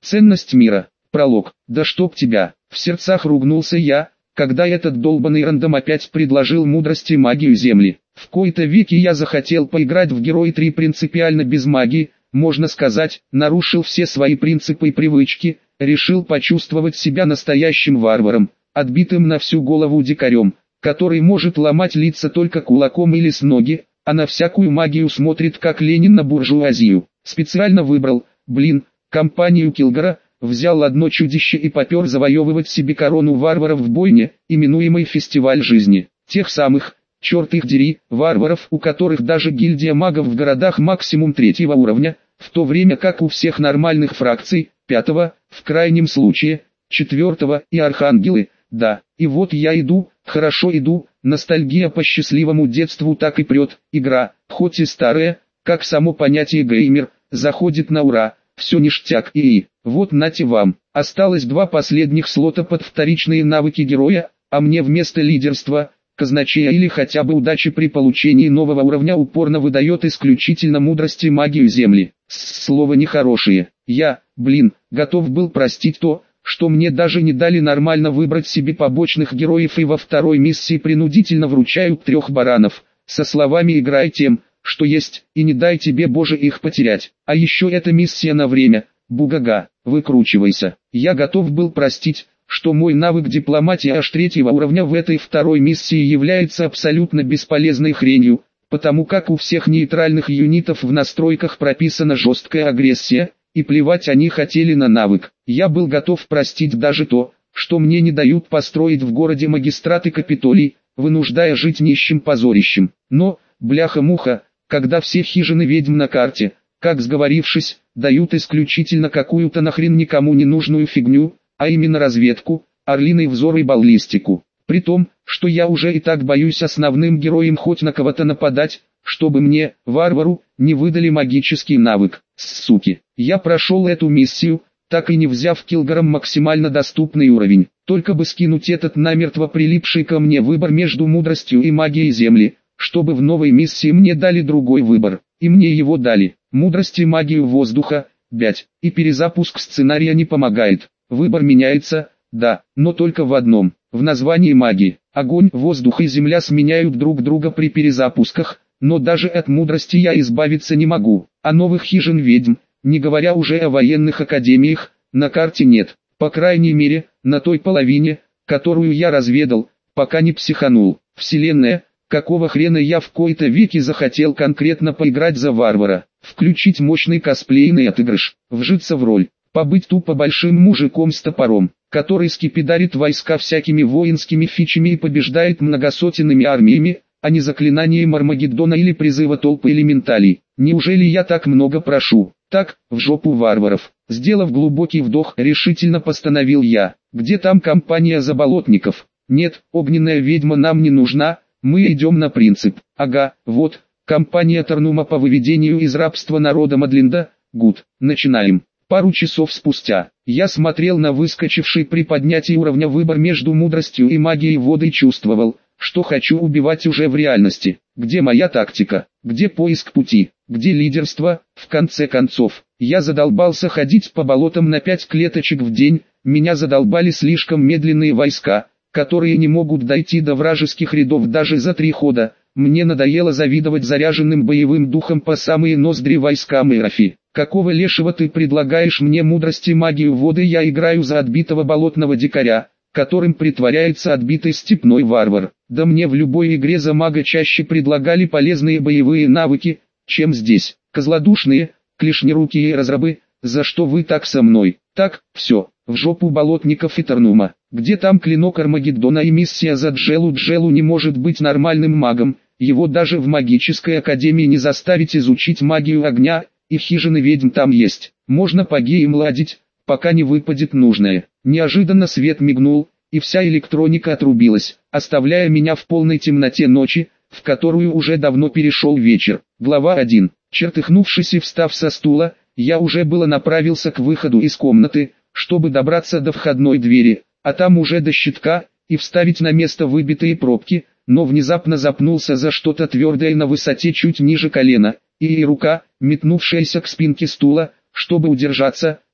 Ценность мира. Пролог. Да чтоб тебя. В сердцах ругнулся я, когда этот долбанный рандом опять предложил мудрость и магию Земли. В кои-то веки я захотел поиграть в Герои 3 принципиально без магии, можно сказать, нарушил все свои принципы и привычки, решил почувствовать себя настоящим варваром, отбитым на всю голову дикарем, который может ломать лица только кулаком или с ноги, а на всякую магию смотрит как Ленин на буржуазию. Специально выбрал, компанию Килгора, взял одно чудище и попер завоевывать себе корону варваров в бойне, именуемой фестиваль жизни. Тех самых, черт их дери, варваров, у которых даже гильдия магов в городах максимум 3-го уровня, в то время как у всех нормальных фракций, 5-го, в крайнем случае, 4-го и архангелы, да. И вот я иду, хорошо иду, ностальгия по счастливому детству так и прет, игра, хоть и старая, как само понятие геймер, заходит на ура, все ништяк и вот нате вам, осталось 2 последних слота под вторичные навыки героя, а мне вместо лидерства, казначея или хотя бы удачи при получении нового уровня упорно выдает исключительно мудрость и магию Земли. Слово нехорошее. Я, готов был простить то, что мне даже не дали нормально выбрать себе побочных героев и во второй миссии принудительно вручают 3 баранов, со словами «играй тем, что есть, и не дай тебе Боже их потерять». А еще эта миссия на время, бугага, выкручивайся. Я готов был простить, что мой навык дипломатии аж 3-го уровня в этой второй миссии является абсолютно бесполезной хренью, потому как у всех нейтральных юнитов в настройках прописана жесткая агрессия, и плевать они хотели на навык. Я был готов простить даже то, что мне не дают построить в городе магистрат и Капитолий, вынуждая жить нищим позорищем. Но, бляха-муха, когда все хижины ведьм на карте, как сговорившись, дают исключительно какую-то нахрен никому не нужную фигню, а именно разведку, орлиный взор и баллистику. При том, что я уже и так боюсь основным героям хоть на кого-то нападать, чтобы мне, варвару, не выдали магический навык. Суки. Я прошел эту миссию, так и не взяв Килгором максимально доступный уровень. Только бы скинуть этот намертво прилипший ко мне выбор между мудростью и магией Земли, чтобы в новой миссии мне дали другой выбор. И мне его дали. Мудрость и магию воздуха, 5. И перезапуск сценария не помогает. Выбор меняется, да, но только в одном. В названии магии. Огонь, воздух и земля сменяют друг друга при перезапусках, но даже от мудрости я избавиться не могу. А новых хижин ведьм, не говоря уже о военных академиях, на карте нет. По крайней мере, на той половине, которую я разведал, пока не психанул. Вселенная, какого хрена я в кои-то веки захотел конкретно поиграть за варвара, включить мощный косплейный отыгрыш, вжиться в роль, побыть тупо большим мужиком с топором, который скипидарит войска всякими воинскими фичами и побеждает многосотенными армиями, а не заклинанием Армагеддона или призыва толпы элементалей. Неужели я так много прошу? Так, в жопу варваров. Сделав глубокий вдох, решительно постановил я. Где там компания заболотников? Нет, огненная ведьма нам не нужна, мы идем на принцип. Ага, вот, компания Тарнума по выведению из рабства народа Мадлинда. Гуд, начинаем. Пару часов спустя, я смотрел на выскочивший при поднятии уровня выбор между мудростью и магией воды и чувствовал, что хочу убивать уже в реальности. Где моя тактика? Где поиск пути? Где лидерство? В конце концов, я задолбался ходить по болотам на 5 клеточек в день, меня задолбали слишком медленные войска, которые не могут дойти до вражеских рядов даже за 3 хода. Мне надоело завидовать заряженным боевым духом по самые ноздри войскам Эрафи. Какого лешего ты предлагаешь мне мудрость и магию воды? Я играю за отбитого болотного дикаря, которым притворяется отбитый степной варвар. Да мне в любой игре за мага чаще предлагали полезные боевые навыки, чем здесь. Козлодушные, клешнерукие разрабы, за что вы так со мной? Так, все, в жопу болотников и Тарнума. Где там клинок Армагеддона и миссия за Джелу? Джелу не может быть нормальным магом, его даже в магической академии не заставить изучить магию огня, и хижины ведьм там есть. Можно по геям ладить, пока не выпадет нужное. Неожиданно свет мигнул, и вся электроника отрубилась, оставляя меня в полной темноте ночи, в которую уже давно перешел вечер. Глава 1. Чертыхнувшись и встав со стула, я уже было направился к выходу из комнаты, чтобы добраться до входной двери, а там уже до щитка, и вставить на место выбитые пробки, но внезапно запнулся за что-то твердое на высоте чуть ниже колена, и рука, метнувшаяся к спинке стула, чтобы удержаться,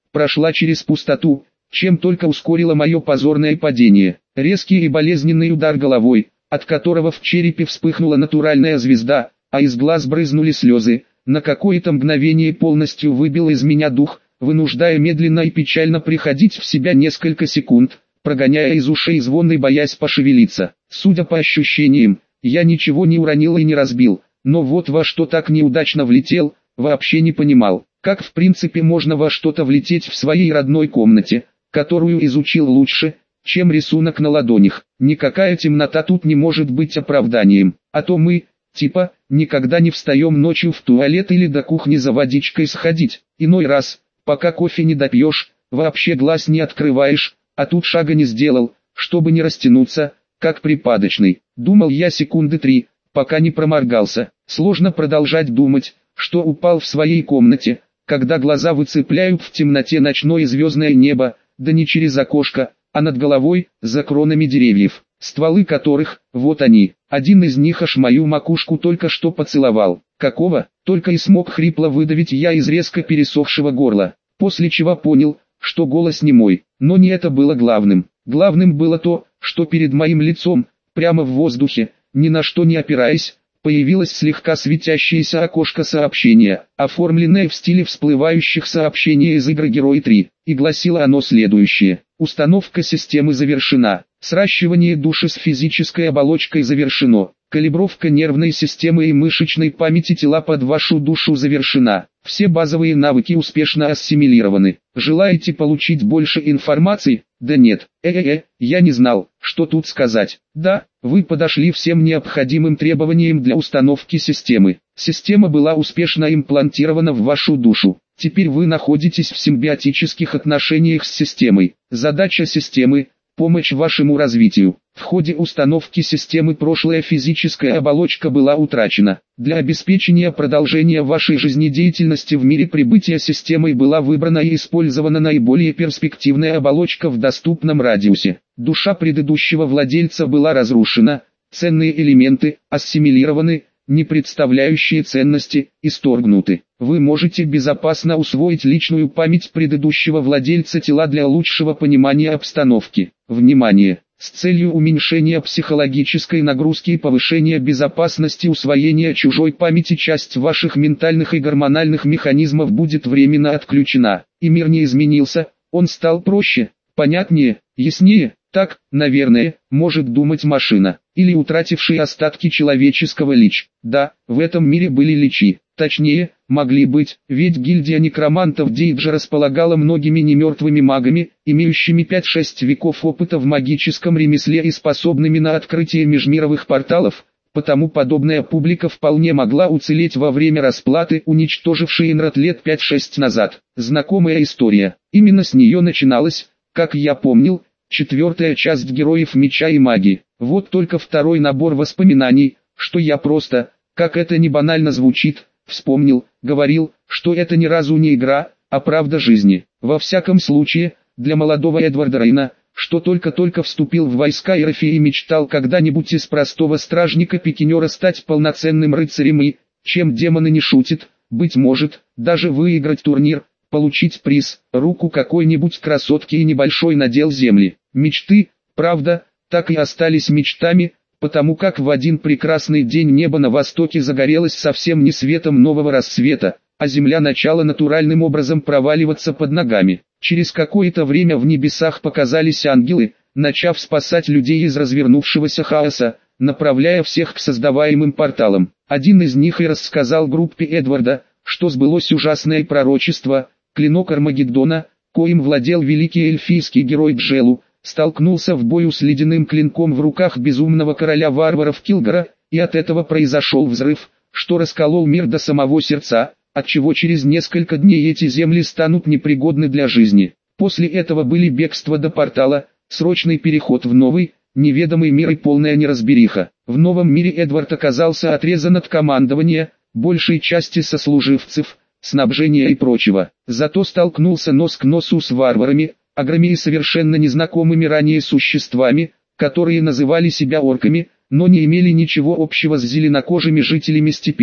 прошла через пустоту, чем только ускорило мое позорное падение. Резкий и болезненный удар головой, от которого в черепе вспыхнула натуральная звезда, а из глаз брызнули слезы, на какое-то мгновение полностью выбил из меня дух, вынуждая медленно и печально приходить в себя несколько секунд, прогоняя из ушей звон и боясь пошевелиться. Судя по ощущениям, я ничего не уронил и не разбил, но вот во что так неудачно влетел, вообще не понимал, как в принципе можно во что-то влететь в своей родной комнате, которую изучил лучше, чем рисунок на ладонях. Никакая темнота тут не может быть оправданием, а то мы, типа, никогда не встаем ночью в туалет или до кухни за водичкой сходить. Иной раз, пока кофе не допьешь, вообще глаз не открываешь, а тут шага не сделал, чтобы не растянуться, как припадочный. Думал я секунды 3, пока не проморгался. Сложно продолжать думать, что упал в своей комнате, когда глаза выцепляют в темноте ночное звездное небо, да не через окошко, а над головой, за кронами деревьев, стволы которых, вот они, один из них аж мою макушку только что поцеловал. Какого? Только и смог хрипло выдавить я из резко пересохшего горла, после чего понял, что голос не мой, но не это было главным. Главным было то, что перед моим лицом, прямо в воздухе, ни на что не опираясь, появилось слегка светящееся окошко сообщения, оформленное в стиле всплывающих сообщений из игры Герой 3, и гласило оно следующее: установка системы завершена, сращивание души с физической оболочкой завершено, калибровка нервной системы и мышечной памяти тела под вашу душу завершена, все базовые навыки успешно ассимилированы. Желаете получить больше информации? Да нет, я не знал, что тут сказать. Да, вы подошли всем необходимым требованиям для установки системы. Система была успешно имплантирована в вашу душу. Теперь вы находитесь в симбиотических отношениях с системой. Задача системы – помощь вашему развитию. В ходе установки системы прошлая физическая оболочка была утрачена. Для обеспечения продолжения вашей жизнедеятельности в мире прибытия системой была выбрана и использована наиболее перспективная оболочка в доступном радиусе. Душа предыдущего владельца была разрушена, ценные элементы ассимилированы, не представляющие ценности, исторгнуты. Вы можете безопасно усвоить личную память предыдущего владельца тела для лучшего понимания обстановки. Внимание! С целью уменьшения психологической нагрузки и повышения безопасности усвоения чужой памяти часть ваших ментальных и гормональных механизмов будет временно отключена. И мир не изменился, он стал проще, понятнее, яснее. Так, наверное, может думать машина, или утративший остатки человеческого лич. Да, в этом мире были личи, точнее, могли быть, ведь гильдия некромантов Дейджа располагала многими немертвыми магами, имеющими 5-6 веков опыта в магическом ремесле и способными на открытие межмировых порталов, потому подобная публика вполне могла уцелеть во время расплаты, уничтожившей Инрат лет 5-6 назад. Знакомая история, именно с нее начиналась, как я помнил, 4-я часть Героев Меча и Магии. Вот только второй набор воспоминаний, что я просто, как это не банально звучит, вспомнил, говорил, что это ни разу не игра, а правда жизни. Во всяком случае, для молодого Эдварда Рейна, что только-только вступил в войска Ирафи и мечтал когда-нибудь из простого стражника-пикинера стать полноценным рыцарем и, чем демоны не шутят, быть может, даже выиграть турнир, получить приз, руку какой-нибудь красотки и небольшой надел земли. Мечты, правда, так и остались мечтами, потому как в один прекрасный день небо на востоке загорелось совсем не светом нового рассвета, а земля начала натуральным образом проваливаться под ногами. Через какое-то время в небесах показались ангелы, начав спасать людей из развернувшегося хаоса, направляя всех к создаваемым порталам. Один из них и рассказал группе Эдварда, что сбылось ужасное пророчество. Клинок Армагеддона, коим владел великий эльфийский герой Джелу, столкнулся в бою с ледяным клинком в руках безумного короля варваров Килгора, и от этого произошел взрыв, что расколол мир до самого сердца, отчего через несколько дней эти земли станут непригодны для жизни. После этого были бегство до портала, срочный переход в новый, неведомый мир и полная неразбериха. В новом мире Эдвард оказался отрезан от командования, большей части сослуживцев, снабжения и прочего. Зато столкнулся нос к носу с варварами, ограми и совершенно незнакомыми ранее существами, которые называли себя орками, но не имели ничего общего с зеленокожими жителями степей,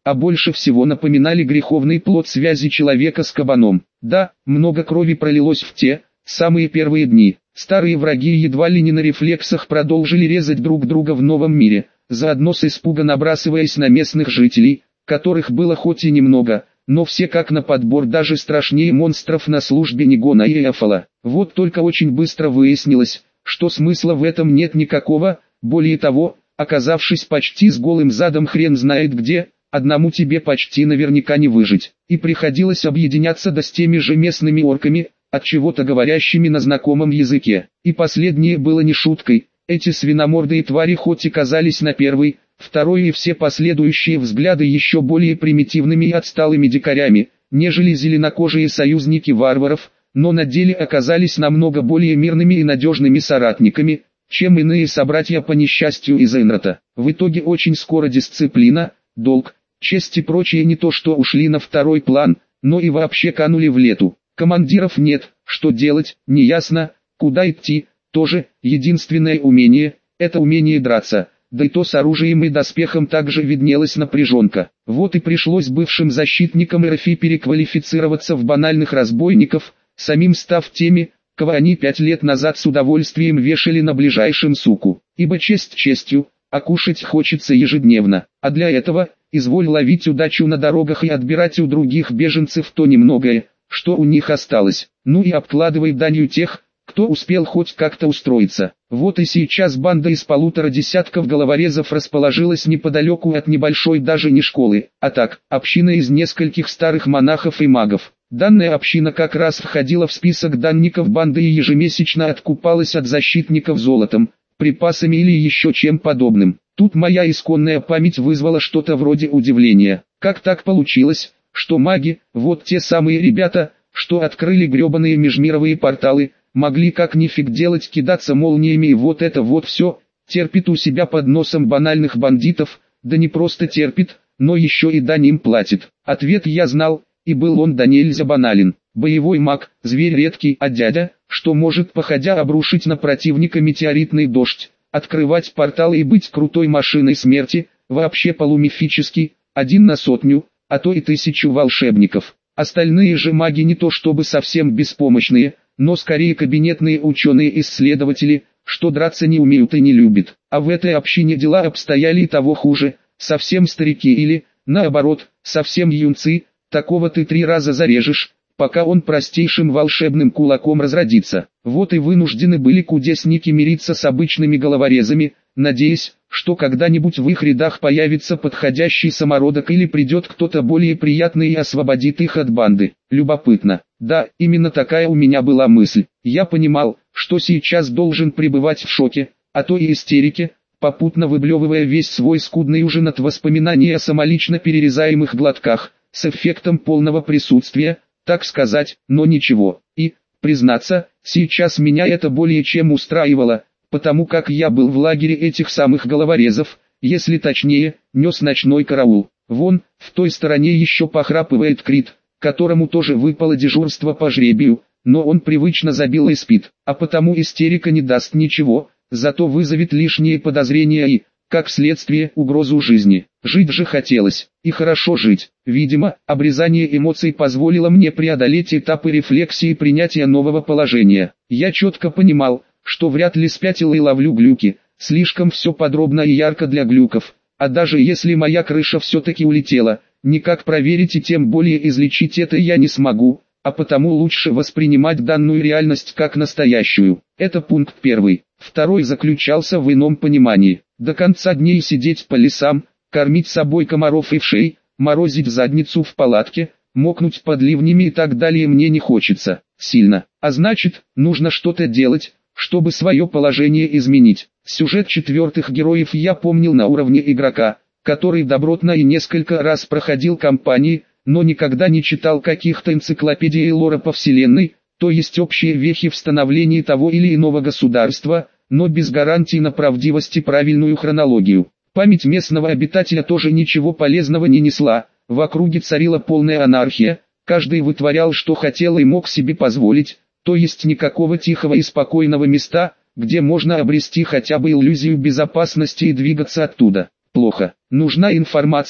а больше всего напоминали греховный плод связи человека с кабаном. Да, много крови пролилось в те самые первые дни. Старые враги едва ли не на рефлексах продолжили резать друг друга в новом мире, заодно с испуга набрасываясь на местных жителей, которых было хоть и немного, но все как на подбор, даже страшнее монстров на службе Нигона и Эфола. Вот только очень быстро выяснилось, что смысла в этом нет никакого, более того, оказавшись почти с голым задом хрен знает где, одному тебе почти наверняка не выжить. И приходилось объединяться с теми же местными орками, от чего-то говорящими на знакомом языке. И последнее было не шуткой. Эти свиномордые твари хоть и казались на первый, второй и все последующие взгляды еще более примитивными и отсталыми дикарями, нежели зеленокожие союзники варваров, но на деле оказались намного более мирными и надежными соратниками, чем иные собратья по несчастью из Эйнрата. В итоге очень скоро дисциплина, долг, честь и прочее не то что ушли на второй план, но и вообще канули в лету. Командиров нет, что делать, неясно, куда идти, тоже, единственное умение, это умение драться, да и то с оружием и доспехом также виднелась напряженка. Вот и пришлось бывшим защитникам РФИ переквалифицироваться в банальных разбойников, самим став теми, кого они 5 лет назад с удовольствием вешали на ближайшем суку, ибо честь честью, а кушать хочется ежедневно, а для этого, изволь ловить удачу на дорогах и отбирать у других беженцев то немногое, что у них осталось, ну и обкладывай данью тех, кто успел хоть как-то устроиться. Вот и сейчас банда из 1,5 десятков головорезов расположилась неподалеку от небольшой даже не школы, а так, община из нескольких старых монахов и магов. Данная община как раз входила в список данников банды и ежемесячно откупалась от защитников золотом, припасами или еще чем подобным. Тут моя исконная память вызвала что-то вроде удивления. Как так получилось, что маги, вот те самые ребята, что открыли гребаные межмировые порталы, могли как нифиг делать, кидаться молниями и вот это вот все, терпит у себя под носом банальных бандитов, да не просто терпит, но еще и дань им платит. Ответ я знал, и был он да нельзя банален. Боевой маг, зверь редкий, а дядя, что может походя обрушить на противника метеоритный дождь, открывать порталы и быть крутой машиной смерти, вообще полумифический, 1 на 100, а то и 1000 волшебников. Остальные же маги не то чтобы совсем беспомощные, но скорее кабинетные ученые-исследователи, что драться не умеют и не любят. А в этой общине дела обстояли и того хуже, совсем старики или, наоборот, совсем юнцы, такого ты 3 раза зарежешь, пока он простейшим волшебным кулаком разродится. Вот и вынуждены были кудесники мириться с обычными головорезами, надеясь, что когда-нибудь в их рядах появится подходящий самородок или придет кто-то более приятный и освободит их от банды. Любопытно. Да, именно такая у меня была мысль. Я понимал, что сейчас должен пребывать в шоке, а то и истерике, попутно выблевывая весь свой скудный ужин от воспоминаний о самолично перерезаемых глотках, с эффектом полного присутствия, так сказать, но ничего. И, признаться, сейчас меня это более чем устраивало, потому как я был в лагере этих самых головорезов, если точнее, нес ночной караул. Вон, в той стороне еще похрапывает Крит, которому тоже выпало дежурство по жребию, но он привычно забил и спит, а потому истерика не даст ничего, зато вызовет лишние подозрения и, как следствие, угрозу жизни. Жить же хотелось, и хорошо жить. Видимо, обрезание эмоций позволило мне преодолеть этапы рефлексии и принятия нового положения. Я четко понимал, что вряд ли спятил и ловлю глюки, слишком все подробно и ярко для глюков, а даже если моя крыша все-таки улетела, никак проверить и тем более излечить это я не смогу, а потому лучше воспринимать данную реальность как настоящую. Это пункт первый. Второй заключался в ином понимании. До конца дней сидеть по лесам, кормить собой комаров и вшей, морозить задницу в палатке, мокнуть под ливнями и так далее мне не хочется, сильно. А значит, нужно что-то делать, чтобы свое положение изменить. Сюжет 4-х героев я помнил на уровне игрока, который добротно и несколько раз проходил кампании, но никогда не читал каких-то энциклопедий и лора по вселенной, то есть общие вехи в становлении того или иного государства, но без гарантий на правдивость и правильную хронологию. Память местного обитателя тоже ничего полезного не несла, в округе царила полная анархия, каждый вытворял что хотел и мог себе позволить, то есть никакого тихого и спокойного места, где можно обрести хотя бы иллюзию безопасности и двигаться оттуда. Плохо. Нужна информация,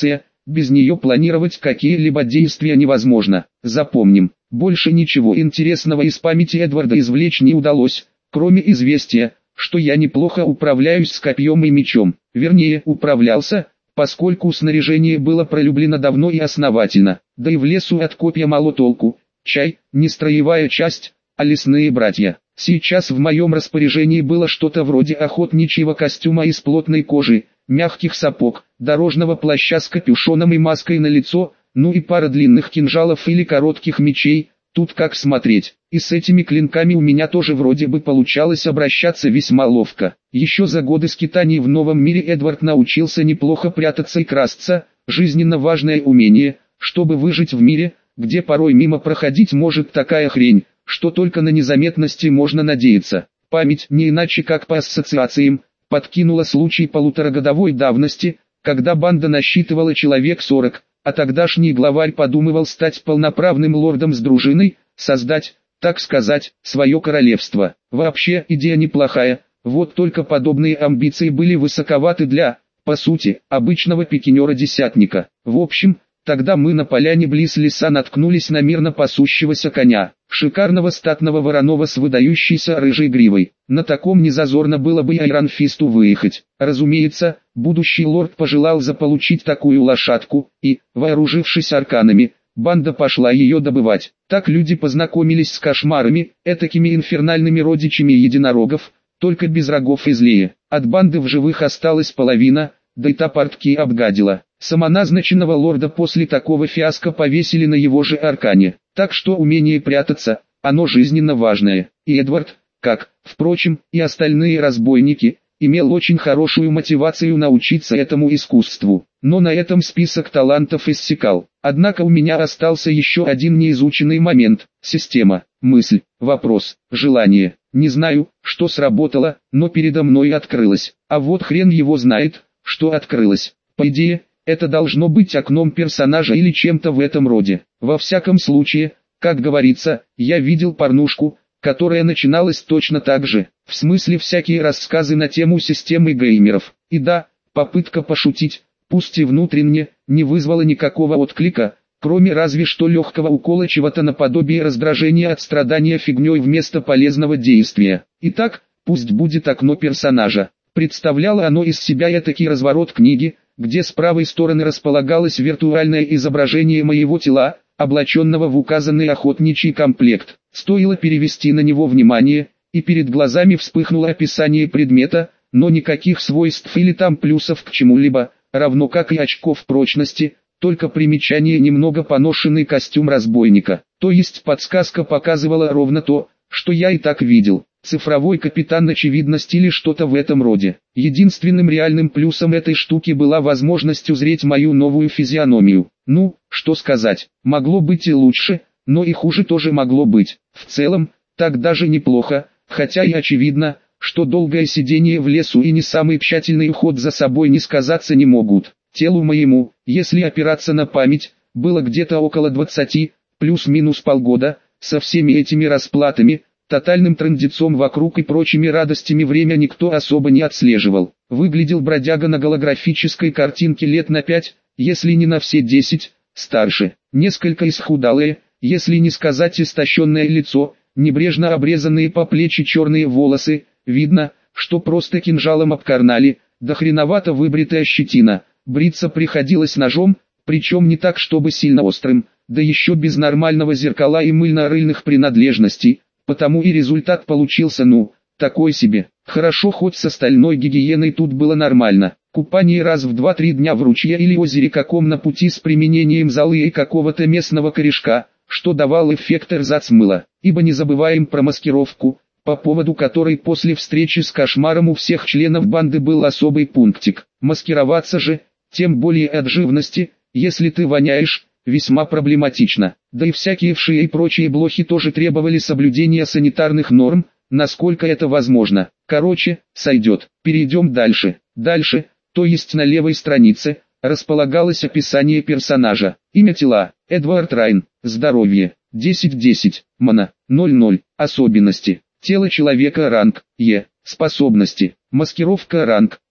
без нее планировать какие-либо действия невозможно. Запомним, больше ничего интересного из памяти Эдварда извлечь не удалось, кроме известия, что я неплохо управляюсь с копьем и мечом. Вернее, управлялся, поскольку снаряжение было пролюблено давно и основательно, да и в лесу от копья мало толку. Чай, не строевая часть, а лесные братья. Сейчас в моем распоряжении было что-то вроде охотничьего костюма из плотной кожи, мягких сапог, дорожного плаща с капюшоном и маской на лицо, ну и пара длинных кинжалов или коротких мечей, тут как смотреть. И с этими клинками у меня тоже вроде бы получалось обращаться весьма ловко. Еще за годы скитаний в новом мире Эдвард научился неплохо прятаться и красться, жизненно важное умение, чтобы выжить в мире, где порой мимо проходить может такая хрень, что только на незаметности можно надеяться. Память, не иначе как по ассоциациям, подкинула случай полуторагодовой давности, когда банда насчитывала человек 40, а тогдашний главарь подумывал стать полноправным лордом с дружиной, создать, так сказать, свое королевство. Вообще идея неплохая, вот только подобные амбиции были высоковаты для, по сути, обычного пикинера-десятника. В общем, тогда мы на поляне близ леса наткнулись на мирно пасущегося коня, шикарного статного вороного с выдающейся рыжей гривой. На таком незазорно было бы и Айронфисту выехать. Разумеется, будущий лорд пожелал заполучить такую лошадку, и, вооружившись арканами, банда пошла ее добывать. Так люди познакомились с кошмарами, этакими инфернальными родичами единорогов, только без рогов и злее. От банды в живых осталась половина, да и та портки обгадила. Самоназначенного лорда после такого фиаско повесили на его же аркане. Так что умение прятаться, оно жизненно важное. И Эдвард, как, впрочем, и остальные разбойники, имел очень хорошую мотивацию научиться этому искусству. Но на этом список талантов иссякал. Однако у меня остался еще один неизученный момент – система, мысль, вопрос, желание. Не знаю, что сработало, но передо мной открылось. А вот хрен его знает, что открылось. По идее, это должно быть окном персонажа или чем-то в этом роде. Во всяком случае, как говорится, я видел порнушку, которая начиналась точно так же. В смысле всякие рассказы на тему системы геймеров. И да, попытка пошутить, пусть и внутренне, не вызвала никакого отклика, кроме разве что легкого укола чего-то наподобие раздражения от страдания фигней вместо полезного действия. Итак, пусть будет окно персонажа. Представляло оно из себя этакий разворот книги, где с правой стороны располагалось виртуальное изображение моего тела, облаченного в указанный охотничий комплект. Стоило перевести на него внимание, и перед глазами вспыхнуло описание предмета, но никаких свойств или там плюсов к чему-либо, равно как и очков прочности, только примечание немного поношенный костюм разбойника. То есть подсказка показывала ровно то, что я и так видел. Цифровой капитан очевидность или что-то в этом роде. Единственным реальным плюсом этой штуки была возможность узреть мою новую физиономию. Ну, что сказать, могло быть и лучше, но и хуже тоже могло быть. В целом, так даже неплохо, хотя и очевидно, что долгое сидение в лесу и не самый тщательный уход за собой не сказаться не могут. Телу моему, если опираться на память, было где-то около 20, плюс-минус полгода, со всеми этими расплатами, тотальным трындецом вокруг и прочими радостями время никто особо не отслеживал. Выглядел бродяга на голографической картинке лет на 5, если не на все 10, старше. Несколько исхудалое, если не сказать истощенное лицо, небрежно обрезанные по плечи черные волосы, видно, что просто кинжалом обкарнали, да хреновато выбритая щетина. Бриться приходилось ножом, причем не так чтобы сильно острым, да еще без нормального зеркала и мыльно-рыльных принадлежностей. Потому и результат получился такой себе. Хорошо хоть с остальной гигиеной тут было нормально. Купание раз в 2-3 дня в ручье или озере каком на пути с применением золы и какого-то местного корешка, что давал эффект эрзац-мыла. Ибо не забываем про маскировку, по поводу которой после встречи с кошмаром у всех членов банды был особый пунктик. Маскироваться же, тем более от живности, если ты воняешь, весьма проблематично. Да и всякие вши и прочие блохи тоже требовали соблюдения санитарных норм, насколько это возможно. Короче, сойдет. Перейдем дальше. Дальше, то есть на левой странице, располагалось описание персонажа. Имя тела: Эдвард Райн. Здоровье: 10-10. Мана: 0-0. Особенности: тело человека ранг Е. Способности: маскировка ранг Е.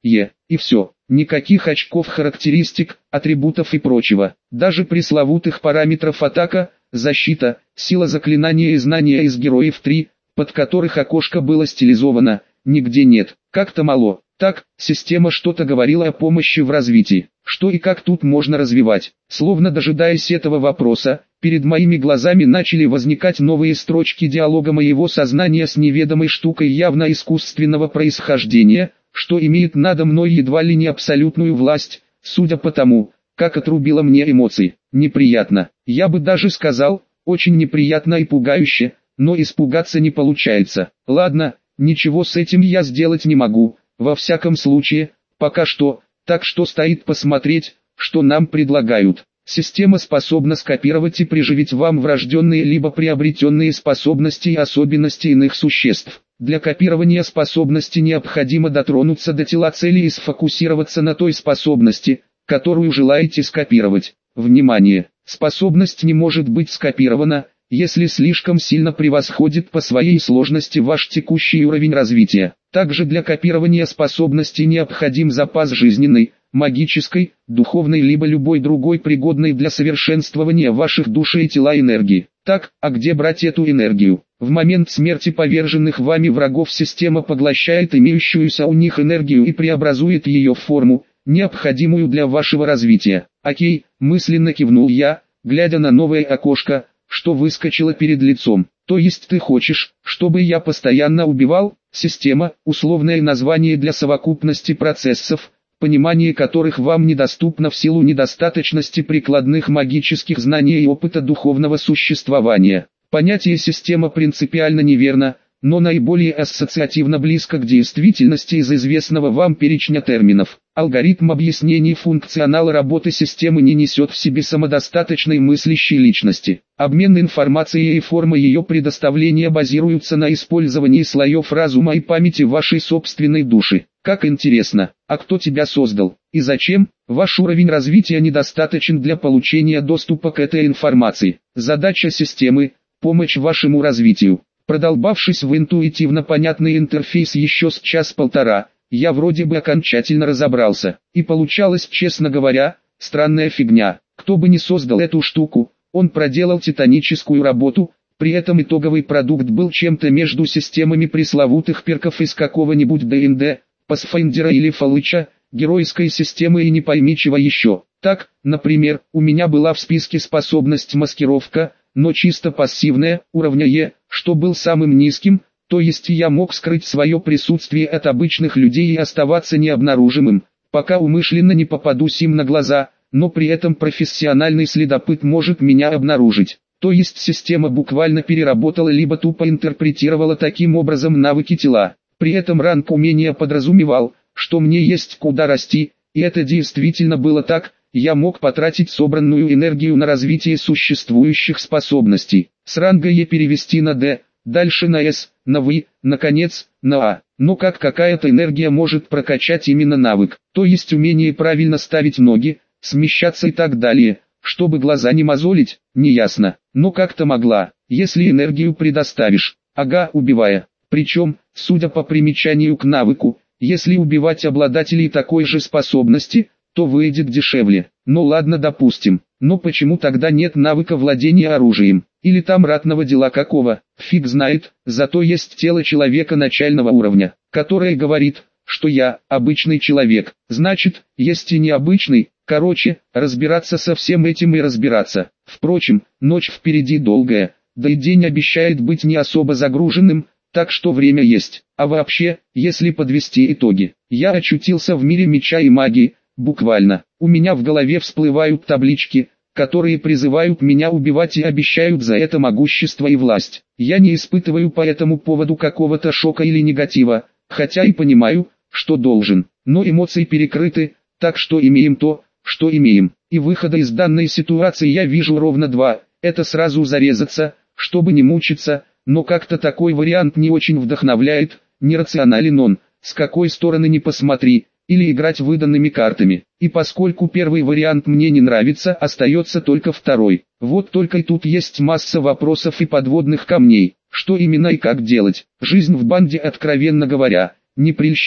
И все. Никаких очков характеристик, атрибутов и прочего. Даже пресловутых параметров атака, защита, сила заклинания и знания из Героев 3, под которых окошко было стилизовано, нигде нет. Как-то мало. Так, система что-то говорила о помощи в развитии. Что и как тут можно развивать? Словно дожидаясь этого вопроса, перед моими глазами начали возникать новые строчки диалога моего сознания с неведомой штукой явно искусственного происхождения, что имеет надо мной едва ли не абсолютную власть, судя по тому, как отрубило мне эмоции. Неприятно. Я бы даже сказал, очень неприятно и пугающе, но испугаться не получается. Ладно, ничего с этим я сделать не могу, во всяком случае, пока что, так что стоит посмотреть, что нам предлагают. Система способна скопировать и приживить вам врожденные либо приобретенные способности и особенности иных существ. Для копирования способности необходимо дотронуться до тела цели и сфокусироваться на той способности, которую желаете скопировать. Внимание! Способность не может быть скопирована, если слишком сильно превосходит по своей сложности ваш текущий уровень развития. Также для копирования способности необходим запас жизненной, магической, духовной либо любой другой пригодной для совершенствования ваших души и тела энергии. Так, а где брать эту энергию? В момент смерти поверженных вами врагов система поглощает имеющуюся у них энергию и преобразует ее в форму, необходимую для вашего развития. Окей, мысленно кивнул я, глядя на новое окошко, что выскочило перед лицом. То есть ты хочешь, чтобы я постоянно убивал? Система – условное название для совокупности процессов, понимание которых вам недоступно в силу недостаточности прикладных магических знаний и опыта духовного существования. Понятие «система» принципиально неверно, но наиболее ассоциативно близко к действительности из известного вам перечня терминов. Алгоритм объяснений функционала работы системы не несет в себе самодостаточной мыслящей личности. Обмен информацией и форма ее предоставления базируются на использовании слоев разума и памяти вашей собственной души. Как интересно, а кто тебя создал? И зачем? Ваш уровень развития недостаточен для получения доступа к этой информации. Задача системы – помощь вашему развитию. Продолбавшись в интуитивно понятный интерфейс еще с час-полтора, я вроде бы окончательно разобрался. И получалось, честно говоря, странная фигня. Кто бы ни создал эту штуку, он проделал титаническую работу, при этом итоговый продукт был чем-то между системами пресловутых перков из какого-нибудь ДНД, Pathfinder или Fallout, геройской системы и не пойми чего еще. Так, например, у меня была в списке способность маскировка, но чисто пассивная, уровня Е, что был самым низким, то есть я мог скрыть свое присутствие от обычных людей и оставаться необнаружимым, пока умышленно не попадусь им на глаза, но при этом профессиональный следопыт может меня обнаружить. То есть система буквально переработала либо тупо интерпретировала таким образом навыки тела. При этом ранг умения подразумевал, что мне есть куда расти, и это действительно было так. Я мог потратить собранную энергию на развитие существующих способностей. С ранга Е перевести на Д, дальше на С, на В, наконец, на А. Но как какая-то энергия может прокачать именно навык, то есть умение правильно ставить ноги, смещаться и так далее, чтобы глаза не мозолить, неясно. Но как-то могла, если энергию предоставишь. Ага, убивая. Причем, судя по примечанию к навыку, если убивать обладателей такой же способности, то выйдет дешевле. Ну ладно, допустим. Но почему тогда нет навыка владения оружием? Или там ратного дела какого? Фиг знает. Зато есть тело человека начального уровня, которое говорит, что я обычный человек. Значит, есть и необычный. Короче, разбираться со всем этим и разбираться. Впрочем, ночь впереди долгая, да и день обещает быть не особо загруженным, так что время есть. А вообще, если подвести итоги, я очутился в мире меча и магии. Буквально, у меня в голове всплывают таблички, которые призывают меня убивать и обещают за это могущество и власть. Я не испытываю по этому поводу какого-то шока или негатива, хотя и понимаю, что должен. Но эмоции перекрыты, так что имеем то, что имеем. И выхода из данной ситуации я вижу ровно два. Это сразу зарезаться, чтобы не мучиться, но как-то такой вариант не очень вдохновляет, нерационален он, с какой стороны ни посмотри. Или играть выданными картами. И поскольку первый вариант мне не нравится, остается только второй. Вот только и тут есть масса вопросов и подводных камней. Что именно и как делать? Жизнь в банде, откровенно говоря, не прельщала,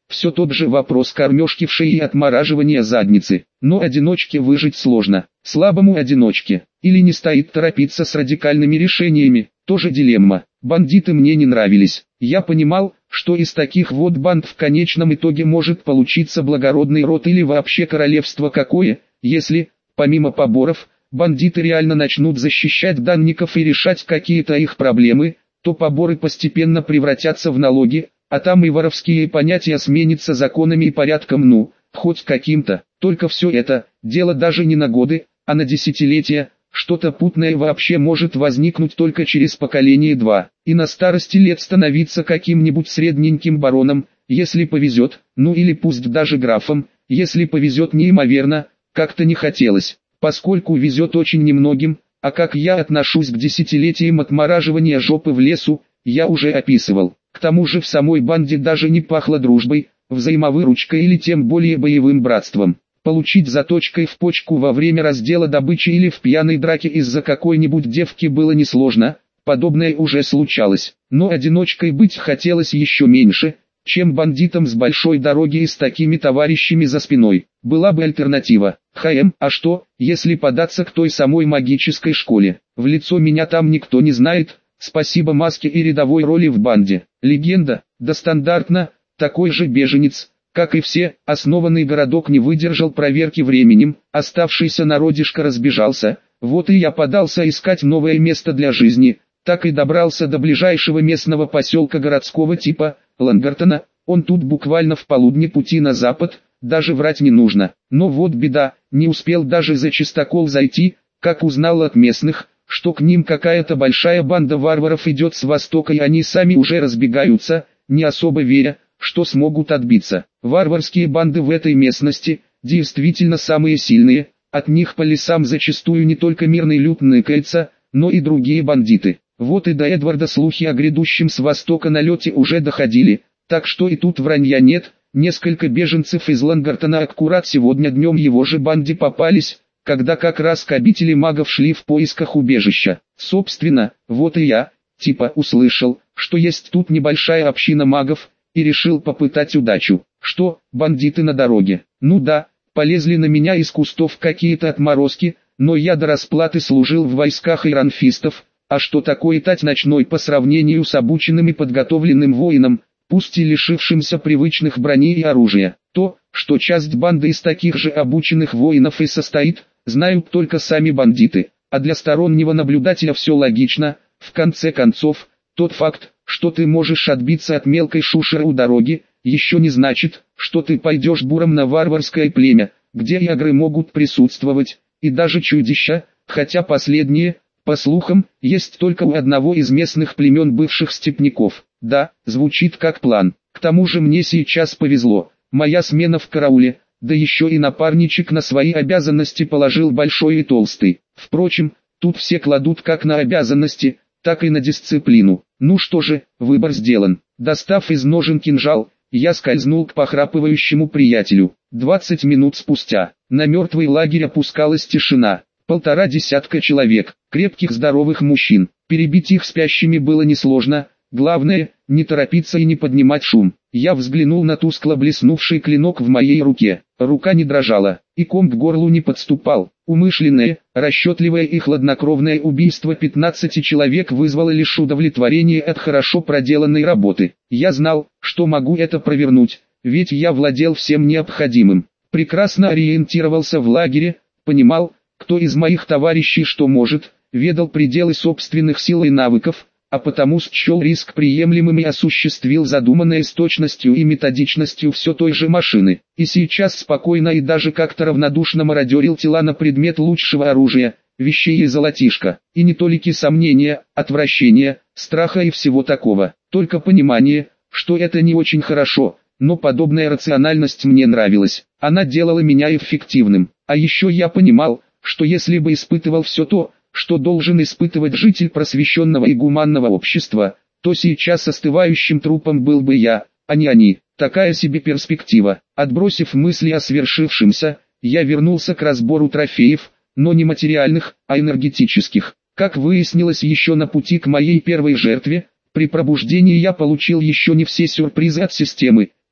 все тот же вопрос кормежки в шее и отмораживания задницы. Но одиночке выжить сложно, слабому одиночке. Или не стоит торопиться с радикальными решениями, тоже дилемма. Бандиты мне не нравились. Я понимал, что из таких вот банд в конечном итоге может получиться благородный род или вообще королевство какое, если, помимо поборов, бандиты реально начнут защищать данников и решать какие-то их проблемы, то поборы постепенно превратятся в налоги, а там и воровские понятия сменятся законами и порядком, ну, хоть каким-то. Только все это, дело даже не на годы, а на десятилетия. Что-то путное вообще может возникнуть только через поколение два, и на старости лет становиться каким-нибудь средненьким бароном, если повезет, ну или пусть даже графом, если повезет неимоверно, как-то не хотелось, поскольку везет очень немногим, а как я отношусь к десятилетиям отмораживания жопы в лесу, я уже описывал. К тому же в самой банде даже не пахло дружбой, взаимовыручкой или тем более боевым братством. Получить заточкой в почку во время раздела добычи или в пьяной драке из-за какой-нибудь девки было несложно, подобное уже случалось. Но одиночкой быть хотелось еще меньше, чем бандитам с большой дороги и с такими товарищами за спиной. Была бы альтернатива. А что, если податься к той самой магической школе? В лицо меня там никто не знает, спасибо маске и рядовой роли в банде. Легенда, да стандартно, такой же беженец. Как и все, основанный городок не выдержал проверки временем, оставшийся народишко разбежался, вот и я подался искать новое место для жизни, так и добрался до ближайшего местного поселка городского типа, Лангартона. Он тут буквально в полудне пути на запад, даже врать не нужно. Но вот беда, не успел даже за чистокол зайти, как узнал от местных, что к ним какая-то большая банда варваров идет с востока, и они сами уже разбегаются, не особо веря, что смогут отбиться. Варварские банды в этой местности действительно самые сильные, от них по лесам зачастую не только мирный люд ныкается, но и другие бандиты. Вот и до Эдварда слухи о грядущем с востока налете уже доходили, так что и тут вранья нет. Несколько беженцев из Лангартона аккурат сегодня днем его же банде попались, когда как раз к обители магов шли в поисках убежища. Собственно, вот и я, услышал, что есть тут небольшая община магов, и решил попытать удачу. Что, бандиты на дороге? Ну да, полезли на меня из кустов какие-то отморозки, но я до расплаты служил в войсках иранфистов, а что такое тать ночной по сравнению с обученным и подготовленным воином, пусть и лишившимся привычных брони и оружия? То, что часть банды из таких же обученных воинов и состоит, знают только сами бандиты, а для стороннего наблюдателя все логично. В конце концов, тот факт, что ты можешь отбиться от мелкой шушеры у дороги, еще не значит, что ты пойдешь буром на варварское племя, где и агры могут присутствовать, и даже чудища, хотя последние, по слухам, есть только у одного из местных племен бывших степняков. Да, звучит как план. К тому же мне сейчас повезло, моя смена в карауле, да еще и напарничек на свои обязанности положил большой и толстый. Впрочем, тут все кладут как на обязанности, так и на дисциплину. Ну что же, выбор сделан. Достав из ножен кинжал, я скользнул к похрапывающему приятелю. 20 минут спустя, на мертвый лагерь опускалась тишина. 1,5 десятка человек, крепких здоровых мужчин. Перебить их спящими было несложно, главное, не торопиться и не поднимать шум. Я взглянул на тускло блеснувший клинок в моей руке. Рука не дрожала, и ком к горлу не подступал. Умышленное, расчетливое и хладнокровное убийство 15 человек вызвало лишь удовлетворение от хорошо проделанной работы. Я знал, что могу это провернуть, ведь я владел всем необходимым. Прекрасно ориентировался в лагере, понимал, кто из моих товарищей что может, ведал пределы собственных сил и навыков, а потому счел риск приемлемым и осуществил задуманное с точностью и методичностью все той же машины. И сейчас спокойно и даже как-то равнодушно мародерил тела на предмет лучшего оружия, вещей и золотишка. И не толики сомнения, отвращения, страха и всего такого. Только понимание, что это не очень хорошо, но подобная рациональность мне нравилась. Она делала меня эффективным. А еще я понимал, что если бы испытывал все то, что должен испытывать житель просвещенного и гуманного общества, то сейчас остывающим трупом был бы я, а не они. Такая себе перспектива. Отбросив мысли о свершившемся, я вернулся к разбору трофеев, но не материальных, а энергетических. Как выяснилось еще на пути к моей первой жертве, при пробуждении я получил еще не все сюрпризы от системы,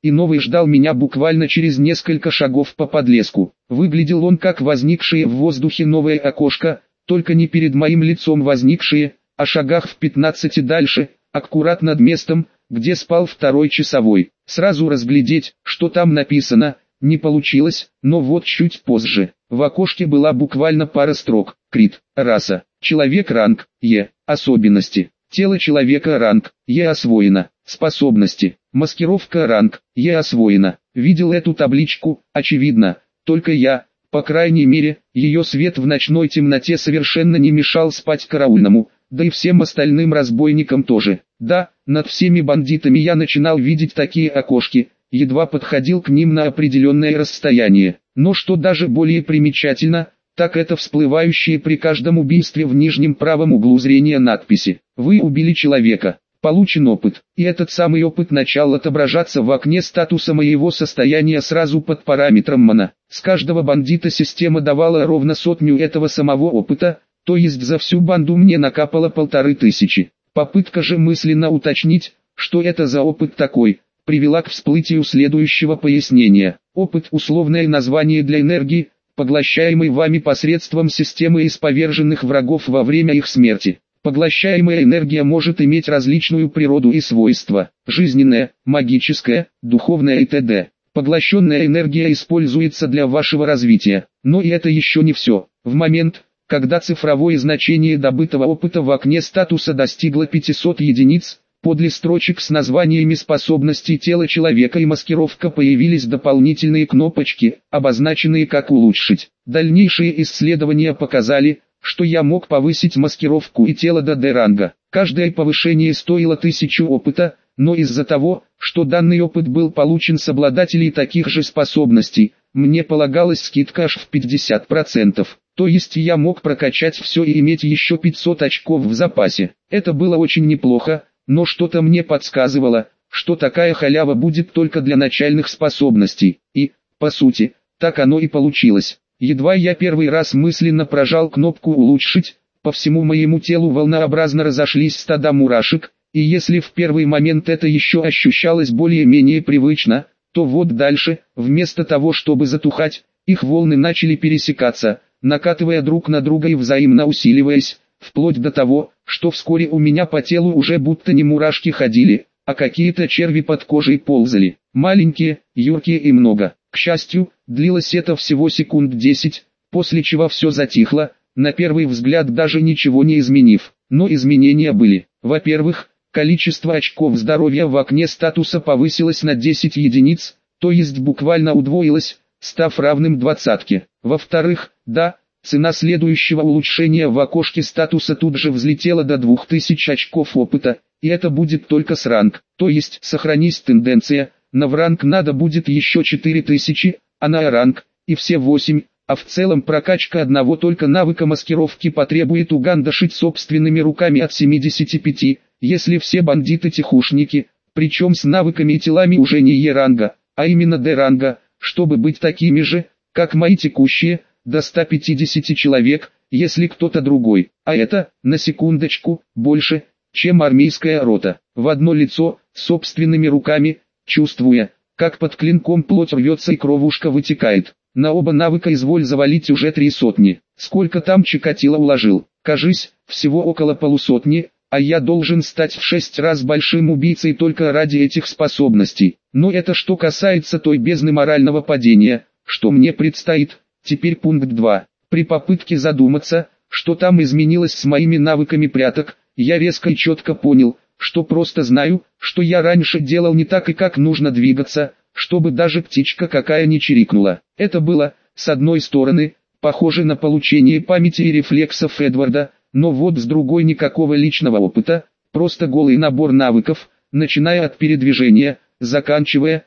и новый ждал меня буквально через несколько шагов по подлеску. Выглядел он как возникшее в воздухе новое окошко, только не перед моим лицом возникшее, а шагах в 15 дальше, аккурат над местом, где спал второй часовой. Сразу разглядеть, что там написано, не получилось, но вот чуть позже. В окошке была буквально пара строк. Крит, раса, человек ранг, Е, особенности, тело человека ранг, Е освоено, способности, маскировка ранг, Е освоено. Видел эту табличку, очевидно, только я, по крайней мере, ее свет в ночной темноте совершенно не мешал спать караульному, да и всем остальным разбойникам тоже. Да, над всеми бандитами я начинал видеть такие окошки, едва подходил к ним на определенное расстояние. Но что даже более примечательно, так это всплывающие при каждом убийстве в нижнем правом углу зрения надписи. Вы убили человека. Получен опыт. И этот самый опыт начал отображаться в окне статуса моего состояния сразу под параметром мана. С каждого бандита система давала ровно 100 этого самого опыта, то есть за всю банду мне накапало 1500. Попытка же мысленно уточнить, что это за опыт такой, привела к всплытию следующего пояснения. Опыт – условное название для энергии, поглощаемой вами посредством системы из поверженных врагов во время их смерти. Поглощаемая энергия может иметь различную природу и свойства – жизненная, магическая, духовная и т.д. Поглощенная энергия используется для вашего развития, но и это еще не все. В момент, когда цифровое значение добытого опыта в окне статуса достигло 500 единиц, подле строчек с названиями способностей тела человека и маскировка появились дополнительные кнопочки, обозначенные как «Улучшить». Дальнейшие исследования показали, что я мог повысить маскировку и тело до D-ранга. Каждое повышение стоило 1000 опыта, но из-за того, что данный опыт был получен с обладателей таких же способностей, мне полагалась скидка аж в 50%. То есть я мог прокачать все и иметь еще 500 очков в запасе. Это было очень неплохо, но что-то мне подсказывало, что такая халява будет только для начальных способностей. И, по сути, так оно и получилось. Едва я первый раз мысленно прожал кнопку «Улучшить», по всему моему телу волнообразно разошлись стада мурашек, и если в первый момент это еще ощущалось более-менее привычно, то вот дальше, вместо того чтобы затухать, их волны начали пересекаться, накатывая друг на друга и взаимно усиливаясь, вплоть до того, что вскоре у меня по телу уже будто не мурашки ходили, а какие-то черви под кожей ползали, маленькие, юркие и много. К счастью, длилось это всего секунд 10, после чего все затихло, на первый взгляд даже ничего не изменив. Но изменения были. Во-первых, количество очков здоровья в окне статуса повысилось на 10 единиц, то есть буквально удвоилось, став равным 20. Во-вторых, да, цена следующего улучшения в окошке статуса тут же взлетела до 2000 очков опыта, и это будет только с ранг, то есть сохранись тенденция, на в ранг надо будет еще 4000, а на ранг, и все 8, а в целом прокачка одного только навыка маскировки потребует угандашить собственными руками от 75, если все бандиты-тихушники, причем с навыками и телами уже не Е-ранга, а именно Д-ранга, чтобы быть такими же, как мои текущие, до 150 человек, если кто-то другой, а это, на секундочку, больше, чем армейская рота, в одно лицо, собственными руками, чувствуя, как под клинком плоть рвется и кровушка вытекает. На оба навыка изволь завалить уже 300. Сколько там Чикатило уложил? Кажись, всего около полусотни, а я должен стать в 6 раз большим убийцей только ради этих способностей. Но это что касается той бездны морального падения, что мне предстоит. Теперь пункт 2. При попытке задуматься, что там изменилось с моими навыками пряток, я резко и четко понял, что просто знаю, что я раньше делал не так и как нужно двигаться, чтобы даже птичка какая не чирикнула. Это было, с одной стороны, похоже на получение памяти и рефлексов Эдварда, но вот с другой никакого личного опыта, просто голый набор навыков, начиная от передвижения, заканчивая,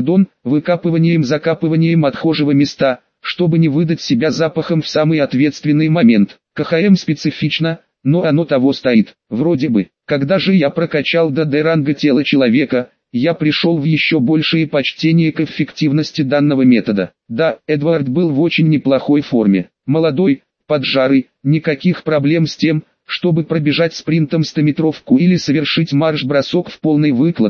выкапыванием-закапыванием отхожего места, чтобы не выдать себя запахом в самый ответственный момент. КХМ специфично, но оно того стоит, вроде бы. Когда же я прокачал до D-ранга тело человека, я пришел в еще большее почтение к эффективности данного метода. Да, Эдвард был в очень неплохой форме. Молодой, поджарый, никаких проблем с тем, чтобы пробежать спринтом 100-метровку или совершить марш-бросок в полной выкладке,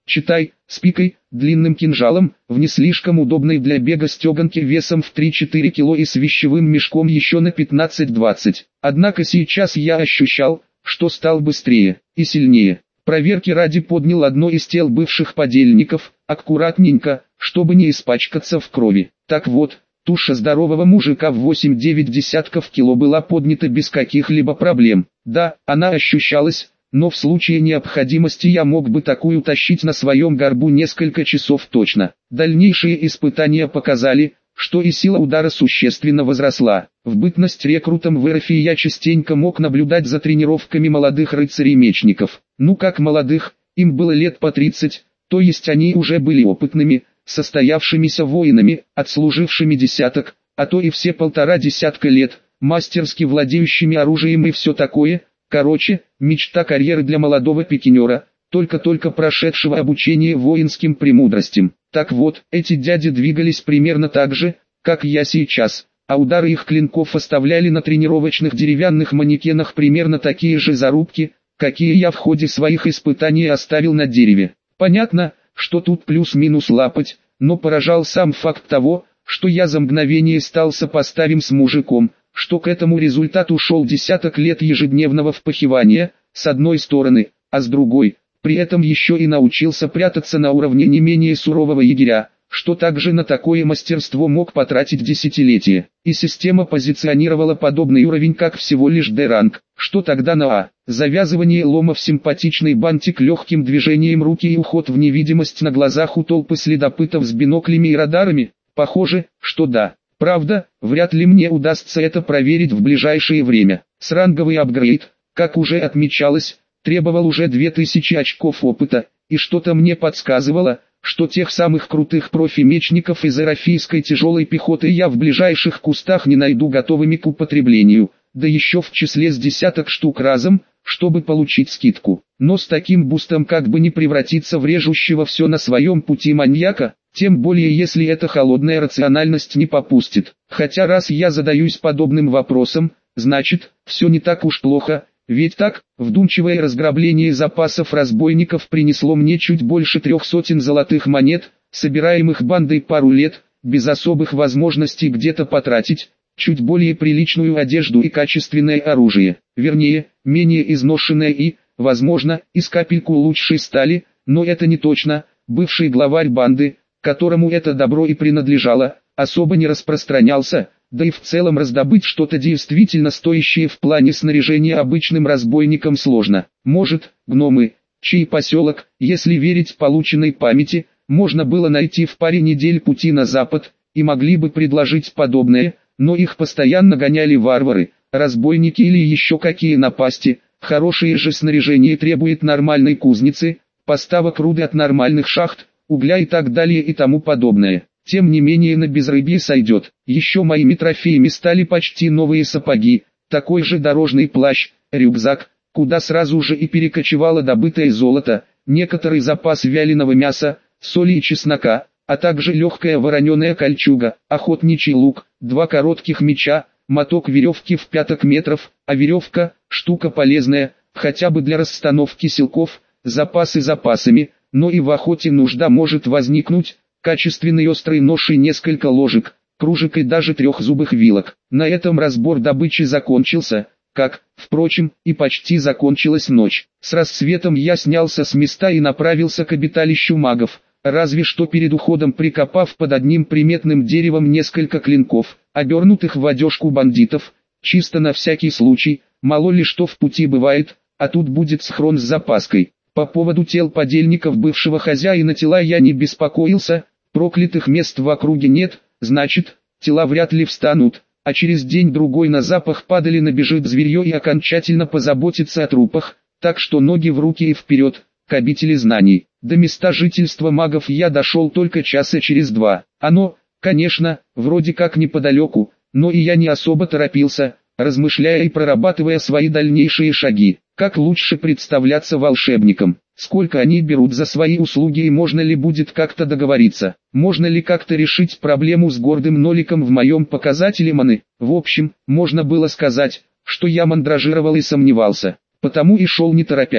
читай, с пикой, длинным кинжалом, в не слишком удобной для бега стеганке весом в 3-4 кило и с вещевым мешком еще на 15-20. Однако сейчас я ощущал, что стал быстрее и сильнее. Проверки ради поднял одно из тел бывших подельников, аккуратненько, чтобы не испачкаться в крови. Так вот, туша здорового мужика в 8-9 десятков кило была поднята без каких-либо проблем. Да, она ощущалась, но в случае необходимости я мог бы такую тащить на своем горбу несколько часов точно. Дальнейшие испытания показали, что и сила удара существенно возросла. В бытность рекрутом в РФ я частенько мог наблюдать за тренировками молодых рыцарей-мечников. Ну как молодых, им было лет по 30, то есть они уже были опытными, состоявшимися воинами, отслужившими десяток, а то и все 1,5 десятка лет, мастерски владеющими оружием и все такое. Короче, мечта карьеры для молодого пикинера, только-только прошедшего обучение воинским премудростям. Так вот, эти дяди двигались примерно так же, как я сейчас, а удары их клинков оставляли на тренировочных деревянных манекенах примерно такие же зарубки, какие я в ходе своих испытаний оставил на дереве. Понятно, что тут плюс-минус лапать, но поражал сам факт того, что я за мгновение стал сопоставим с мужиком, что к этому результату шел десяток лет ежедневного впахивания, с одной стороны, а с другой, при этом еще и научился прятаться на уровне не менее сурового егеря, что также на такое мастерство мог потратить десятилетия. И система позиционировала подобный уровень как всего лишь D-ранг, что тогда на А. Завязывание лома в симпатичный бантик легким движением руки и уход в невидимость на глазах у толпы следопытов с биноклями и радарами, похоже, что да. Правда, вряд ли мне удастся это проверить в ближайшее время. Сранговый апгрейд, как уже отмечалось, требовал уже 2000 очков опыта, и что-то мне подсказывало, что тех самых крутых профи-мечников из эрафийской тяжелой пехоты я в ближайших кустах не найду готовыми к употреблению, да еще в числе с десяток штук разом, чтобы получить скидку. Но с таким бустом как бы не превратиться в режущего все на своем пути маньяка, тем более если эта холодная рациональность не попустит. Хотя раз я задаюсь подобным вопросом, значит, все не так уж плохо, ведь так, вдумчивое разграбление запасов разбойников принесло мне чуть больше 300 золотых монет, собираемых бандой пару лет, без особых возможностей где-то потратить, чуть более приличную одежду и качественное оружие, вернее, менее изношенное и, возможно, из капельку лучшей стали, но это не точно. Бывший главарь банды, которому это добро и принадлежало, особо не распространялся, да и в целом раздобыть что-то действительно стоящее в плане снаряжения обычным разбойникам сложно. Может, гномы, чей поселок, если верить полученной памяти, можно было найти в паре недель пути на запад, и могли бы предложить подобное, но их постоянно гоняли варвары, разбойники или еще какие напасти. Хорошее же снаряжение требует нормальной кузницы, поставок руды от нормальных шахт, угля и так далее и тому подобное. Тем не менее на безрыбье сойдет. Еще моими трофеями стали почти новые сапоги, такой же дорожный плащ, рюкзак, куда сразу же и перекочевало добытое золото, некоторый запас вяленого мяса, соли и чеснока, а также легкая вороненая кольчуга, охотничий лук, 2 коротких меча, моток веревки в 5 метров, а веревка – штука полезная, хотя бы для расстановки силков, запасы запасами, но и в охоте нужда может возникнуть, качественный острый нож и несколько ложек, кружек и даже трехзубых вилок. На этом разбор добычи закончился, как, впрочем, и почти закончилась ночь. С рассветом я снялся с места и направился к обиталищу магов, разве что перед уходом прикопав под одним приметным деревом несколько клинков, обернутых в одежку бандитов, чисто на всякий случай, мало ли что в пути бывает, а тут будет схрон с запаской. По поводу тел подельников бывшего хозяина тела я не беспокоился, проклятых мест в округе нет, значит, тела вряд ли встанут, а через день-другой на запах падали набежит зверье и окончательно позаботится о трупах, так что ноги в руки и вперед, к обители знаний. До места жительства магов я дошел только часа через 2. Оно, конечно, вроде как неподалеку, но и я не особо торопился, размышляя и прорабатывая свои дальнейшие шаги. Как лучше представляться волшебникам, сколько они берут за свои услуги и можно ли будет как-то договориться, можно ли как-то решить проблему с гордым ноликом в моем показателе маны. В общем, можно было сказать, что я мандражировал и сомневался, потому и шел не торопясь.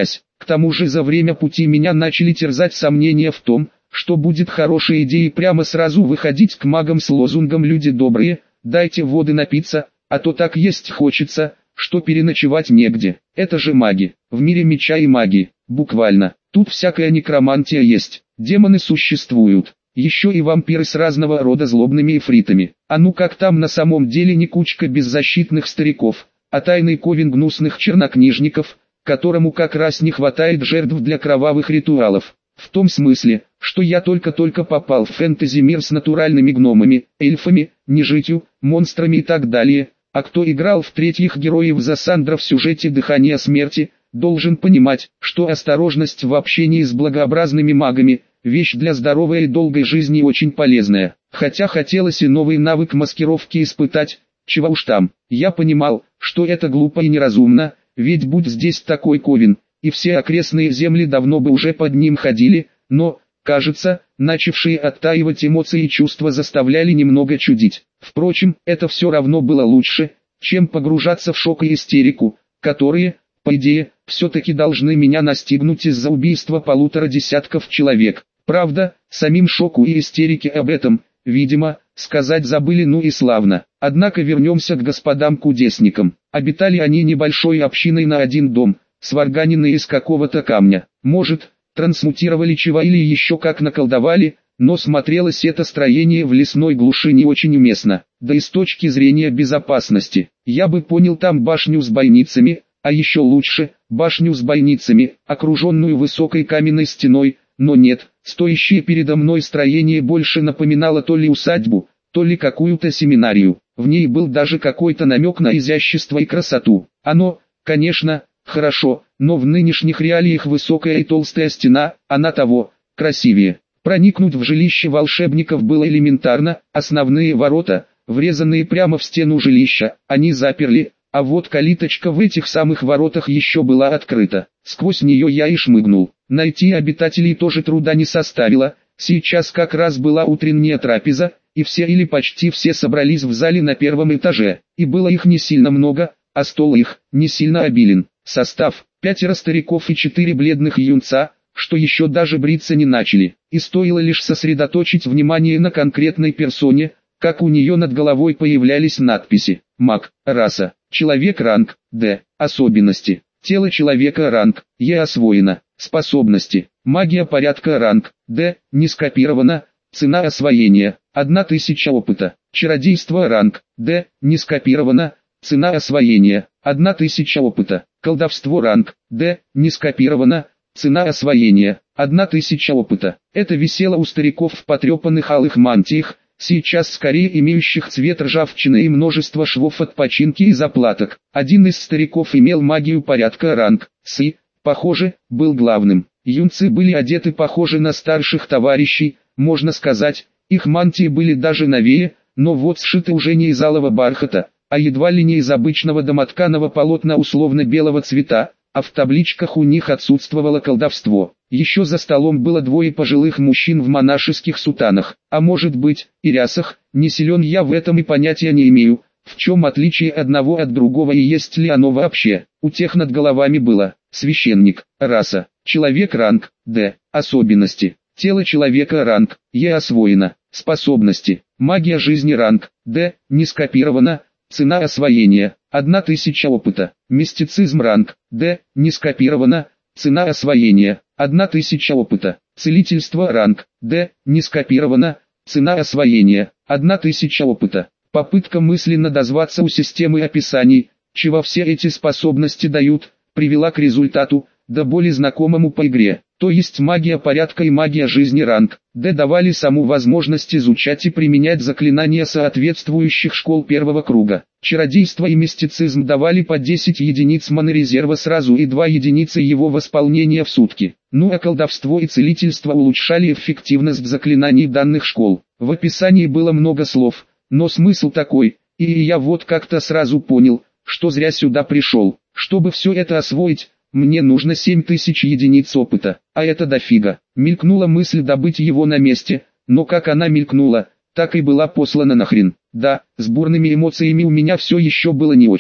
К тому же за время пути меня начали терзать сомнения в том, что будет хорошей идеей прямо сразу выходить к магам с лозунгом «Люди добрые, дайте воды напиться, а то так есть хочется, что переночевать негде». Это же маги, в мире меча и магии, буквально. Тут всякая некромантия есть, демоны существуют, еще и вампиры с разного рода злобными эфритами. А ну как там на самом деле не кучка беззащитных стариков, а тайный ковен гнусных чернокнижников, которому как раз не хватает жертв для кровавых ритуалов. В том смысле, что я только-только попал в фэнтези-мир с натуральными гномами, эльфами, нежитью, монстрами и так далее, а кто играл в-третьих героев Зассандра в сюжете «Дыхание смерти», должен понимать, что осторожность в общении с благообразными магами – вещь для здоровой и долгой жизни очень полезная. Хотя хотелось и новый навык маскировки испытать, чего уж там. Я понимал, что это глупо и неразумно, ведь будь здесь такой ковен, и все окрестные земли давно бы уже под ним ходили, но, кажется, начавшие оттаивать эмоции и чувства заставляли немного чудить. Впрочем, это все равно было лучше, чем погружаться в шок и истерику, которые, по идее, все-таки должны меня настигнуть из-за убийства 1,5 десятков человек. Правда, самим шоку и истерике об этом, видимо, сказать забыли, ну и славно. Однако вернемся к господам-кудесникам. Обитали они небольшой общиной на один дом, сварганенные из какого-то камня. Может, трансмутировали чего или еще как наколдовали, но смотрелось это строение в лесной глуши не очень уместно. Да и с точки зрения безопасности, я бы понял там башню с бойницами, а еще лучше, башню с бойницами, окруженную высокой каменной стеной, но нет, стоящее передо мной строение больше напоминало то ли усадьбу, то ли какую-то семинарию. В ней был даже какой-то намек на изящество и красоту. Оно, конечно, хорошо, но в нынешних реалиях высокая и толстая стена, она того, красивее. Проникнуть в жилище волшебников было элементарно, основные ворота, врезанные прямо в стену жилища, они заперли, а вот калиточка в этих самых воротах еще была открыта. Сквозь нее я и шмыгнул. Найти обитателей тоже труда не составило, сейчас как раз была утренняя трапеза, и все или почти все собрались в зале на первом этаже, и было их не сильно много, а стол их не сильно обилен. Состав: 5 стариков и 4 бледных юнца, что еще даже бриться не начали, и стоило лишь сосредоточить внимание на конкретной персоне, как у нее над головой появлялись надписи: маг, раса, человек ранг, Д, особенности, тело человека ранг, Е освоено, способности, магия порядка ранг, Д, не скопировано, цена освоения, 1000 опыта, чародейство ранг, Д, не скопировано, цена освоения, 1000 опыта, колдовство ранг, Д, не скопировано, цена освоения, 1000 опыта. Это висело у стариков в потрепанных алых мантиях, сейчас скорее имеющих цвет ржавчины и множество швов от починки и заплаток. Один из стариков имел магию порядка ранг, С, похоже, был главным. Юнцы были одеты похоже на старших товарищей, можно сказать, их мантии были даже новее, но вот сшиты уже не из алого бархата, а едва ли не из обычного домотканого полотна условно-белого цвета, а в табличках у них отсутствовало колдовство. Еще за столом было 2 пожилых мужчин в монашеских сутанах, а может быть, и рясах, не силен я в этом и понятия не имею, в чем отличие одного от другого и есть ли оно вообще. У тех над головами было: священник, раса, человек ранг, Д, особенности, тело человека ранг, Е освоено, способности, магия жизни ранг, Д, не скопировано, цена освоения, 1000 опыта, мистицизм ранг, Д, не скопировано, цена освоения, 1000 опыта, целительство ранг, Д, не скопировано, цена освоения, 1000 опыта. Попытка мысленно дозваться у системы описаний, чего все эти способности дают, привела к результату, да более знакомому по игре. То есть магия порядка и магия жизни ранг Д давали саму возможность изучать и применять заклинания соответствующих школ первого круга. Чародейство и мистицизм давали по 10 единиц маны-резерва сразу и 2 единицы его восполнения в сутки. Ну а колдовство и целительство улучшали эффективность заклинаний данных школ. В описании было много слов, но смысл такой, и я вот как-то сразу понял, что зря сюда пришел. Чтобы все это освоить, мне нужно 7000 единиц опыта, а это дофига. Мелькнула мысль добыть его на месте, но как она мелькнула, так и была послана нахрен. Да, с бурными эмоциями у меня все еще было не очень,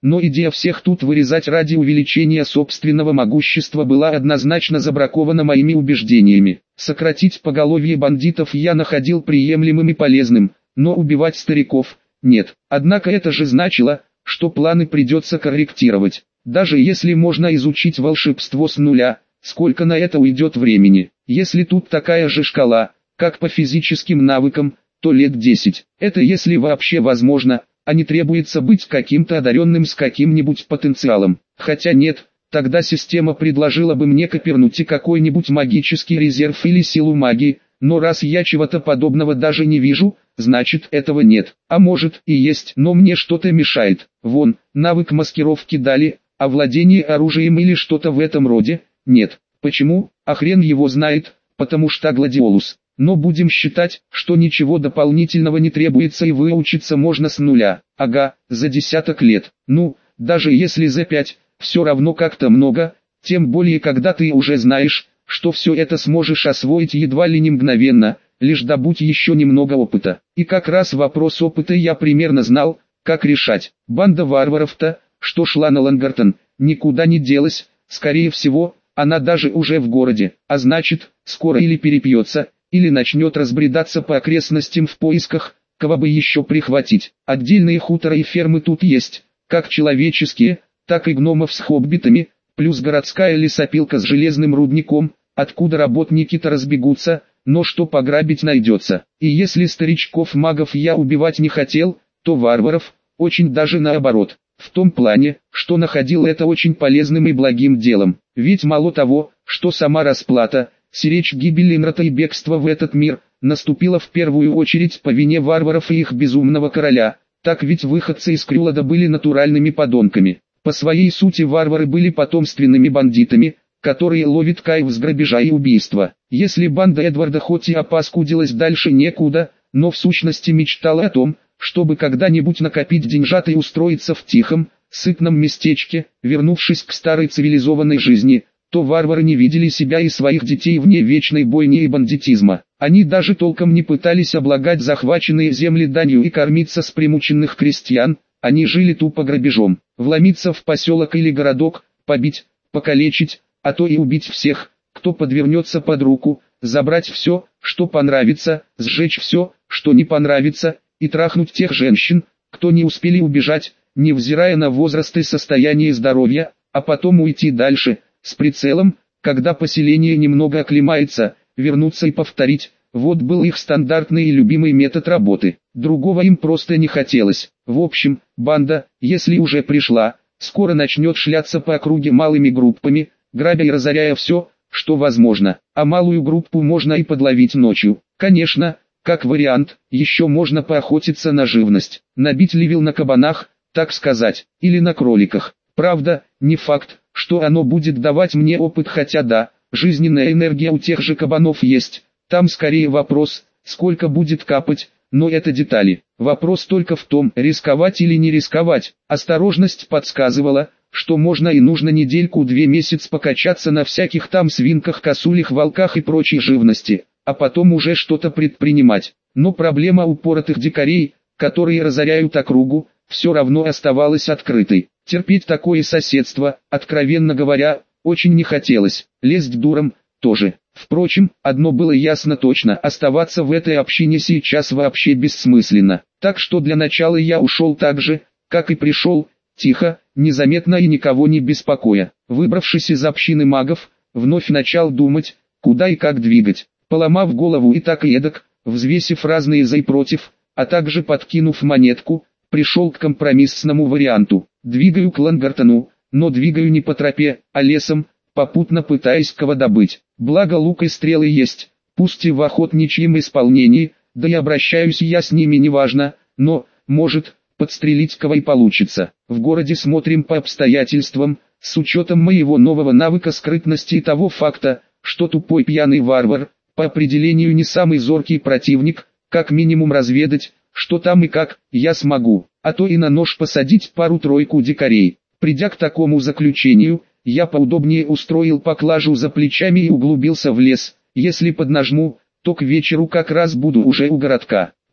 но идея всех тут вырезать ради увеличения собственного могущества была однозначно забракована моими убеждениями. Сократить поголовье бандитов я находил приемлемым и полезным, но убивать стариков – нет. Однако это же значило, что планы придется корректировать. Даже если можно изучить волшебство с нуля, сколько на это уйдет времени? Если тут такая же шкала, как по физическим навыкам, то лет 10. Это если вообще возможно, а не требуется быть каким-то одаренным с каким-нибудь потенциалом. Хотя нет, тогда система предложила бы мне копернуть и какой-нибудь магический резерв или силу магии, но раз я чего-то подобного даже не вижу, значит этого нет. А может и есть, но мне что-то мешает. Вон, навык маскировки дали, а владение оружием или что-то в этом роде – нет. Почему? А хрен его знает, потому что гладиолус. Но будем считать, что ничего дополнительного не требуется и выучиться можно с нуля. Ага, за десяток лет. Ну, даже если за 5, все равно как-то много, тем более когда ты уже знаешь, что все это сможешь освоить едва ли не мгновенно, лишь добудь еще немного опыта. И как раз вопрос опыта я примерно знал, как решать. Банда варваров-то, что шла на Лангартон, никуда не делась, скорее всего, она даже уже в городе, а значит, скоро или перепьется, или начнет разбредаться по окрестностям в поисках, кого бы еще прихватить. Отдельные хуторы и фермы тут есть, как человеческие, так и гномов с хоббитами, плюс городская лесопилка с железным рудником, откуда работники-то разбегутся, но что пограбить найдется. И если старичков-магов я убивать не хотел, то варваров, очень даже наоборот. В том плане, что находил это очень полезным и благим делом. Ведь мало того, что сама расплата, сиречь гибели Инрата и бегство в этот мир, наступила в первую очередь по вине варваров и их безумного короля, так ведь выходцы из Крюлада были натуральными подонками. По своей сути варвары были потомственными бандитами, которые ловят кайф с грабежа и убийства. Если банда Эдварда хоть и опаскудилась дальше некуда, но в сущности мечтала о том, чтобы когда-нибудь накопить деньжат и устроиться в тихом, сытном местечке, вернувшись к старой цивилизованной жизни, то варвары не видели себя и своих детей вне вечной бойни и бандитизма. Они даже толком не пытались облагать захваченные земли данью и кормиться с примученных крестьян, они жили тупо грабежом. Вломиться в поселок или городок, побить, покалечить, а то и убить всех, кто подвернется под руку, забрать все, что понравится, сжечь все, что не понравится, и трахнуть тех женщин, кто не успели убежать, невзирая на возраст и состояние здоровья, а потом уйти дальше, с прицелом, когда поселение немного оклемается, вернуться и повторить. Вот был их стандартный и любимый метод работы. Другого им просто не хотелось. В общем, банда, если уже пришла, скоро начнет шляться по округе малыми группами, грабя и разоряя все, что возможно. А малую группу можно и подловить ночью. Конечно, как вариант, еще можно поохотиться на живность, набить левел на кабанах, так сказать, или на кроликах. Правда, не факт, что оно будет давать мне опыт, хотя да, жизненная энергия у тех же кабанов есть. Там скорее вопрос, сколько будет капать, но это детали. Вопрос только в том, рисковать или не рисковать. Осторожность подсказывала, что можно и нужно недельку-две месяц покачаться на всяких там свинках, косулях, волках и прочей живности, а потом уже что-то предпринимать. Но проблема упоротых дикарей, которые разоряют округу, все равно оставалась открытой. Терпеть такое соседство, откровенно говоря, очень не хотелось. Лезть дуром тоже. Впрочем, одно было ясно точно: оставаться в этой общине сейчас вообще бессмысленно. Так что для начала я ушел так же, как и пришел, тихо, незаметно и никого не беспокоя. Выбравшись из общины магов, вновь начал думать, куда и как двигать. Поломав голову и так и эдак, взвесив разные за и против, а также подкинув монетку, пришел к компромиссному варианту. Двигаю к Лангартону, но двигаю не по тропе, а лесом, попутно пытаясь кого добыть. Благо лук и стрелы есть, пусть и в охотничьем исполнении, да и обращаюсь я с ними неважно, но, может, подстрелить кого и получится. В городе смотрим по обстоятельствам, с учетом моего нового навыка скрытности и того факта, что тупой пьяный варвар, по определению не самый зоркий противник, как минимум разведать, что там и как, я смогу, а то и на нож посадить пару-тройку дикарей. Придя к такому заключению, я поудобнее устроил поклажу за плечами и углубился в лес. Если поднажму, то к вечеру как раз буду уже у городка.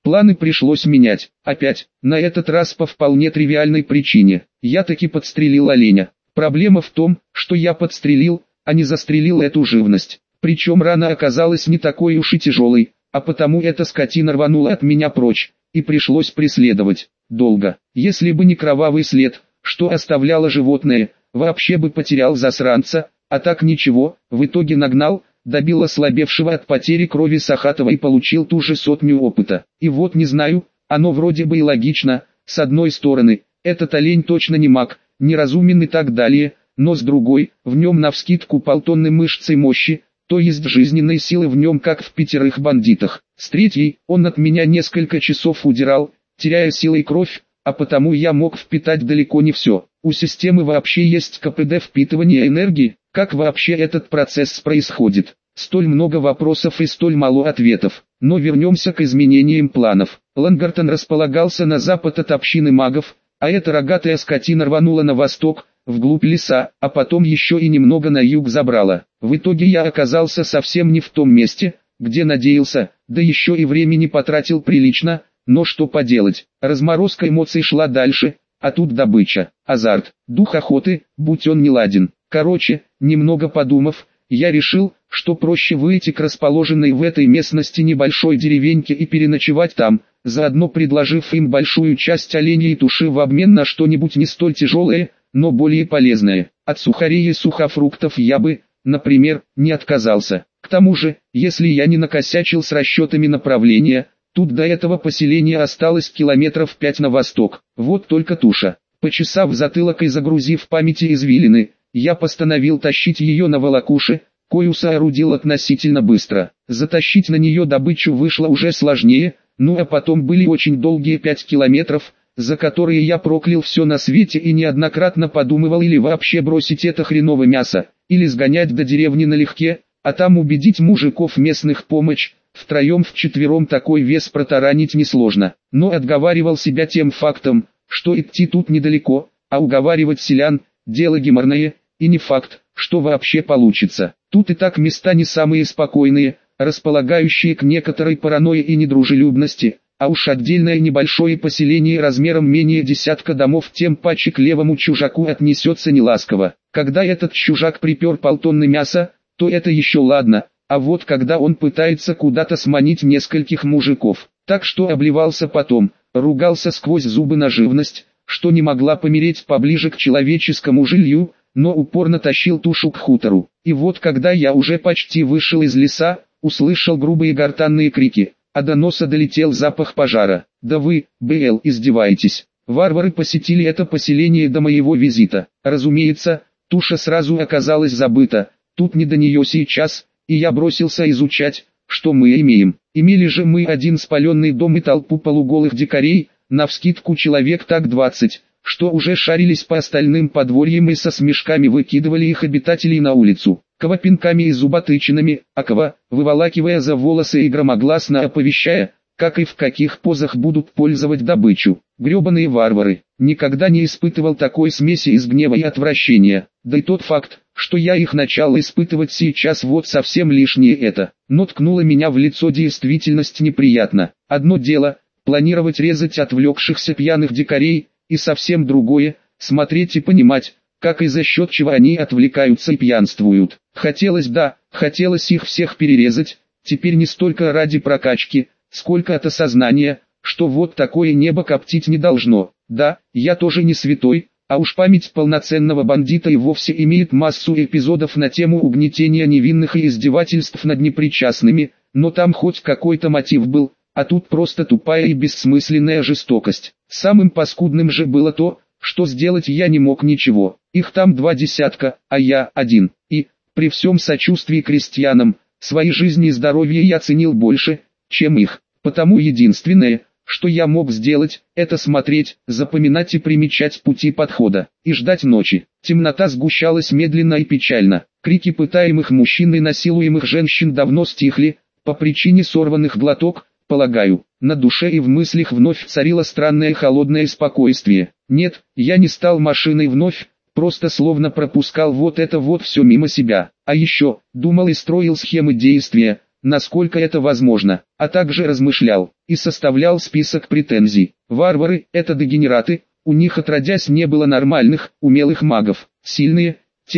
Планы пришлось менять. Опять, на этот раз по вполне тривиальной причине. Я таки подстрелил оленя. Проблема в том, что я подстрелил, а не застрелил эту живность. Причем рана оказалась не такой уж и тяжелой, а потому эта скотина рванула от меня прочь, и пришлось преследовать. Долго. Если бы не кровавый след, что оставляло животное, вообще бы потерял засранца, а так ничего, в итоге нагнал, добил ослабевшего от потери крови Сахатова и получил ту же 100 опыта. И вот не знаю, оно вроде бы и логично, с одной стороны, этот олень точно не маг, неразумен и так далее, но с другой, в нем навскидку полтонны мышц и мощи, то есть жизненной силы в нем как в 5 бандитах. С третьей, он от меня несколько часов удирал, теряя силы и кровь, а потому я мог впитать далеко не все. У системы вообще есть КПД впитывания энергии, как вообще этот процесс происходит? Столь много вопросов и столь мало ответов. Но вернемся к изменениям планов. Лангартон располагался на запад от общины магов, а эта рогатая скотина рванула на восток, вглубь леса, а потом еще и немного на юг забрала. В итоге я оказался совсем не в том месте, где надеялся, да еще и времени потратил прилично, но что поделать, разморозка эмоций шла дальше, а тут добыча, азарт, дух охоты, будь он неладен. Короче, немного подумав, я решил, что проще выйти к расположенной в этой местности небольшой деревеньке и переночевать там, заодно предложив им большую часть оленей и туши в обмен на что-нибудь не столь тяжелое, но более полезное. От сухарей и сухофруктов я бы, например, не отказался. К тому же, если я не накосячил с расчетами направления, тут до этого поселения осталось километров 5 на восток. Вот только туша. Почесав затылок и загрузив в памяти извилины, я постановил тащить ее на волокуше, кою соорудил относительно быстро. Затащить на нее добычу вышло уже сложнее, ну а потом были очень долгие 5 километров, за которые я проклял все на свете и неоднократно подумывал или вообще бросить это хреново мясо, или сгонять до деревни налегке, а там убедить мужиков местных помочь. Втроем-вчетвером такой вес протаранить несложно, но отговаривал себя тем фактом, что идти тут недалеко, а уговаривать селян – дело геморное, и не факт, что вообще получится. Тут и так места не самые спокойные, располагающие к некоторой паранойи и недружелюбности, а уж отдельное небольшое поселение размером менее десятка домов тем паче к левому чужаку отнесется неласково. Когда этот чужак припер полтонны мяса, то это еще ладно, а вот когда он пытается куда-то сманить нескольких мужиков, так что обливался потом, ругался сквозь зубы на живность, что не могла помереть поближе к человеческому жилью, но упорно тащил тушу к хутору. И вот когда я уже почти вышел из леса, услышал грубые гортанные крики, а до носа долетел запах пожара. Да вы, БЛ, издеваетесь. Варвары посетили это поселение до моего визита. Разумеется, туша сразу оказалась забыта, тут не до нее сейчас, и я бросился изучать, что мы имеем. Имели же мы один спаленный дом и толпу полуголых дикарей, навскидку человек так 20, что уже шарились по остальным подворьям и со смешками выкидывали их обитателей на улицу, кого пинками и зуботычинами, а кого, выволакивая за волосы и громогласно оповещая, как и в каких позах будут пользовать добычу. Гребаные варвары. Никогда не испытывал такой смеси из гнева и отвращения, да и тот факт, что я их начал испытывать сейчас вот совсем лишнее это, но ткнуло меня в лицо действительность неприятно. Одно дело, планировать резать отвлекшихся пьяных дикарей, и совсем другое, смотреть и понимать, как и за счет чего они отвлекаются и пьянствуют. Хотелось их всех перерезать, теперь не столько ради прокачки, сколько от осознания, что вот такое небо коптить не должно. Да, я тоже не святой, а уж память полноценного бандита и вовсе имеет массу эпизодов на тему угнетения невинных и издевательств над непричастными, но там хоть какой-то мотив был, а тут просто тупая и бессмысленная жестокость. Самым паскудным же было то, что сделать я не мог ничего. Их там 20, а я один. И, при всем сочувствии крестьянам, свои жизни и здоровье я ценил больше, чем их. Потому единственное, что я мог сделать, это смотреть, запоминать и примечать пути подхода, и ждать ночи. Темнота сгущалась медленно и печально. Крики пытаемых мужчин и насилуемых женщин давно стихли, по причине сорванных глоток, полагаю. На душе и в мыслях вновь царило странное холодное спокойствие. Нет, я не стал машиной вновь, просто словно пропускал вот это вот все мимо себя. А еще, думал и строил схемы действия, насколько это возможно, а также размышлял и составлял список претензий. Варвары – это дегенераты, у них отродясь не было нормальных, умелых магов. Сильные,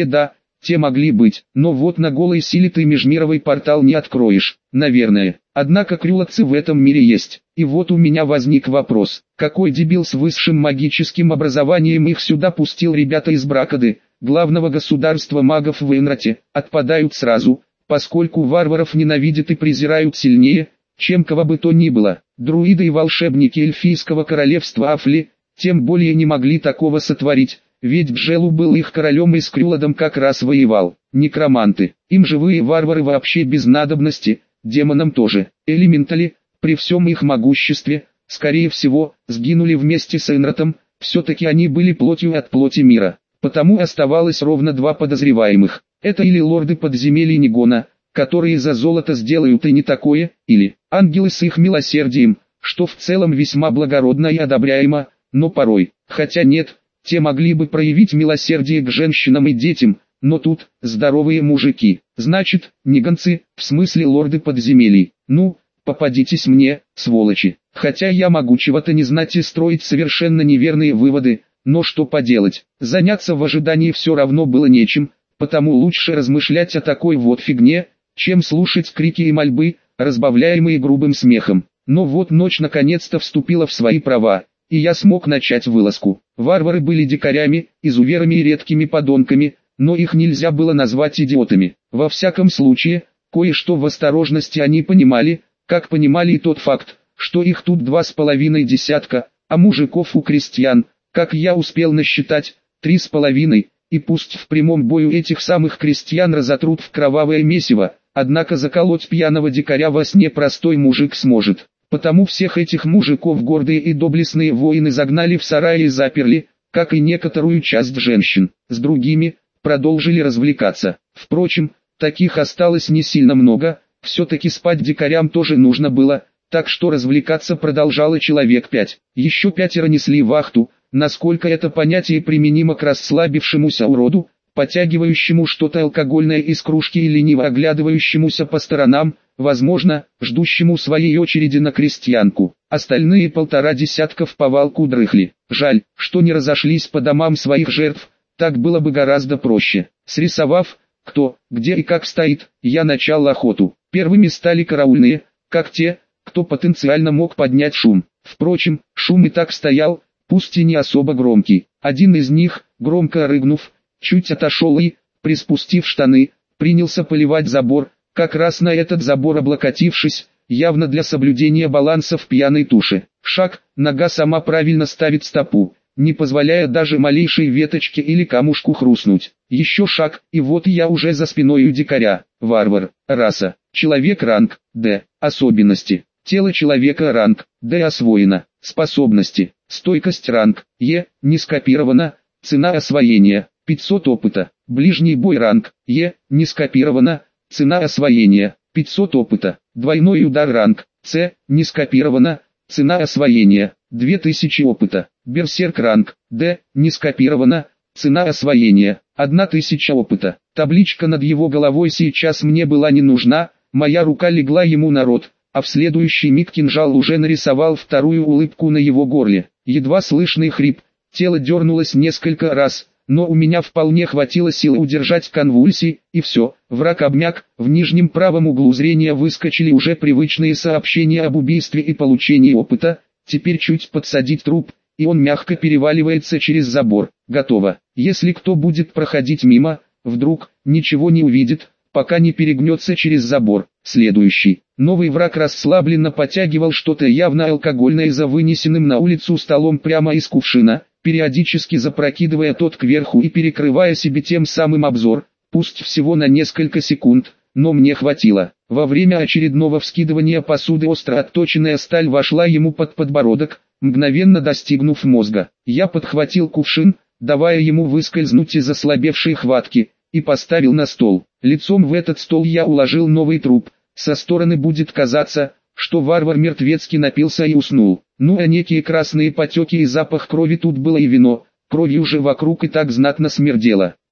те могли быть, но вот на голой силе ты межмировый портал не откроешь, наверное. Однако крюловцы в этом мире есть. И вот у меня возник вопрос, какой дебил с высшим магическим образованием их сюда пустил? Ребята из Бракады, главного государства магов в Эйнрате, отпадают сразу, поскольку варваров ненавидят и презирают сильнее, чем кого бы то ни было. Друиды и волшебники эльфийского королевства Афли, тем более не могли такого сотворить. Ведь Бжелу был их королем и с Крюладом как раз воевал. Некроманты, им живые варвары вообще без надобности, демонам тоже. Элементали, при всем их могуществе, скорее всего, сгинули вместе с Эйнратом, все-таки они были плотью от плоти мира. Потому оставалось ровно два подозреваемых. Это или лорды подземелий Нигона, которые за золото сделают и не такое, или ангелы с их милосердием, что в целом весьма благородно и одобряемо, но порой, хотя нет, те могли бы проявить милосердие к женщинам и детям, но тут здоровые мужики, значит, нигонцы, в смысле лорды подземелий. Ну, попадитесь мне, сволочи. Хотя я могу чего-то не знать и строить совершенно неверные выводы, но что поделать, заняться в ожидании все равно было нечем, потому лучше размышлять о такой вот фигне, чем слушать крики и мольбы, разбавляемые грубым смехом. Но вот ночь наконец-то вступила в свои права, и я смог начать вылазку. Варвары были дикарями, изуверами и редкими подонками, но их нельзя было назвать идиотами. Во всяком случае, кое-что в осторожности они понимали, как понимали и тот факт, что их тут 2,5 десятка, а мужиков у крестьян, как я успел насчитать, 3,5, и пусть в прямом бою этих самых крестьян разотрут в кровавое месиво, однако заколоть пьяного дикаря во сне простой мужик сможет. Потому всех этих мужиков гордые и доблестные воины загнали в сараи и заперли, как и некоторую часть женщин. С другими, продолжили развлекаться. Впрочем, таких осталось не сильно много, все-таки спать дикарям тоже нужно было, так что развлекаться продолжало человек 5. Еще 5 несли вахту, насколько это понятие применимо к расслабившемуся уроду, потягивающему что-то алкогольное из кружки и лениво оглядывающемуся по сторонам, возможно, ждущему своей очереди на крестьянку. Остальные 1,5 десятка в повалку дрыхли. Жаль, что не разошлись по домам своих жертв, так было бы гораздо проще. Срисовав, кто, где и как стоит, я начал охоту. Первыми стали караульные, как те, кто потенциально мог поднять шум. Впрочем, шум и так стоял, пусть и не особо громкий. Один из них, громко рыгнув, чуть отошел и, приспустив штаны, принялся поливать забор, как раз на этот забор облокотившись, явно для соблюдения баланса в пьяной туше. Шаг, нога сама правильно ставит стопу, не позволяя даже малейшей веточке или камушку хрустнуть. Еще шаг, и вот я уже за спиной у дикаря. Варвар, раса, человек ранг, Д, особенности, тело человека ранг, Д освоено, способности, стойкость ранг, Е, не скопировано, цена освоения, 500 опыта, ближний бой ранг, Е, не скопировано, цена освоения, 500 опыта, двойной удар ранг, С, не скопировано, цена освоения, 2000 опыта, берсерк ранг, Д, не скопировано, цена освоения, 1000 опыта. Табличка над его головой сейчас мне была не нужна, моя рука легла ему на рот, а в следующий миг кинжал уже нарисовал вторую улыбку на его горле. Едва слышный хрип, тело дернулось несколько раз, но у меня вполне хватило сил удержать конвульсии, и все, враг обмяк, в нижнем правом углу зрения выскочили уже привычные сообщения об убийстве и получении опыта, теперь чуть подсадить труп, и он мягко переваливается через забор. Готово. Если кто будет проходить мимо, вдруг, ничего не увидит, пока не перегнется через забор. Следующий. Новый враг расслабленно потягивал что-то явно алкогольное за вынесенным на улицу столом прямо из кувшина, периодически запрокидывая тот кверху и перекрывая себе тем самым обзор, пусть всего на несколько секунд, но мне хватило. Во время очередного вскидывания посуды остро отточенная сталь вошла ему под подбородок, мгновенно достигнув мозга. Я подхватил кувшин, давая ему выскользнуть из ослабевшей хватки, и поставил на стол. Лицом в этот стол я уложил новый труп. Со стороны будет казаться, что варвар мертвецки напился и уснул. Ну а некие красные потеки и запах крови тут было и вино, кровью же вокруг и так знатно смердело.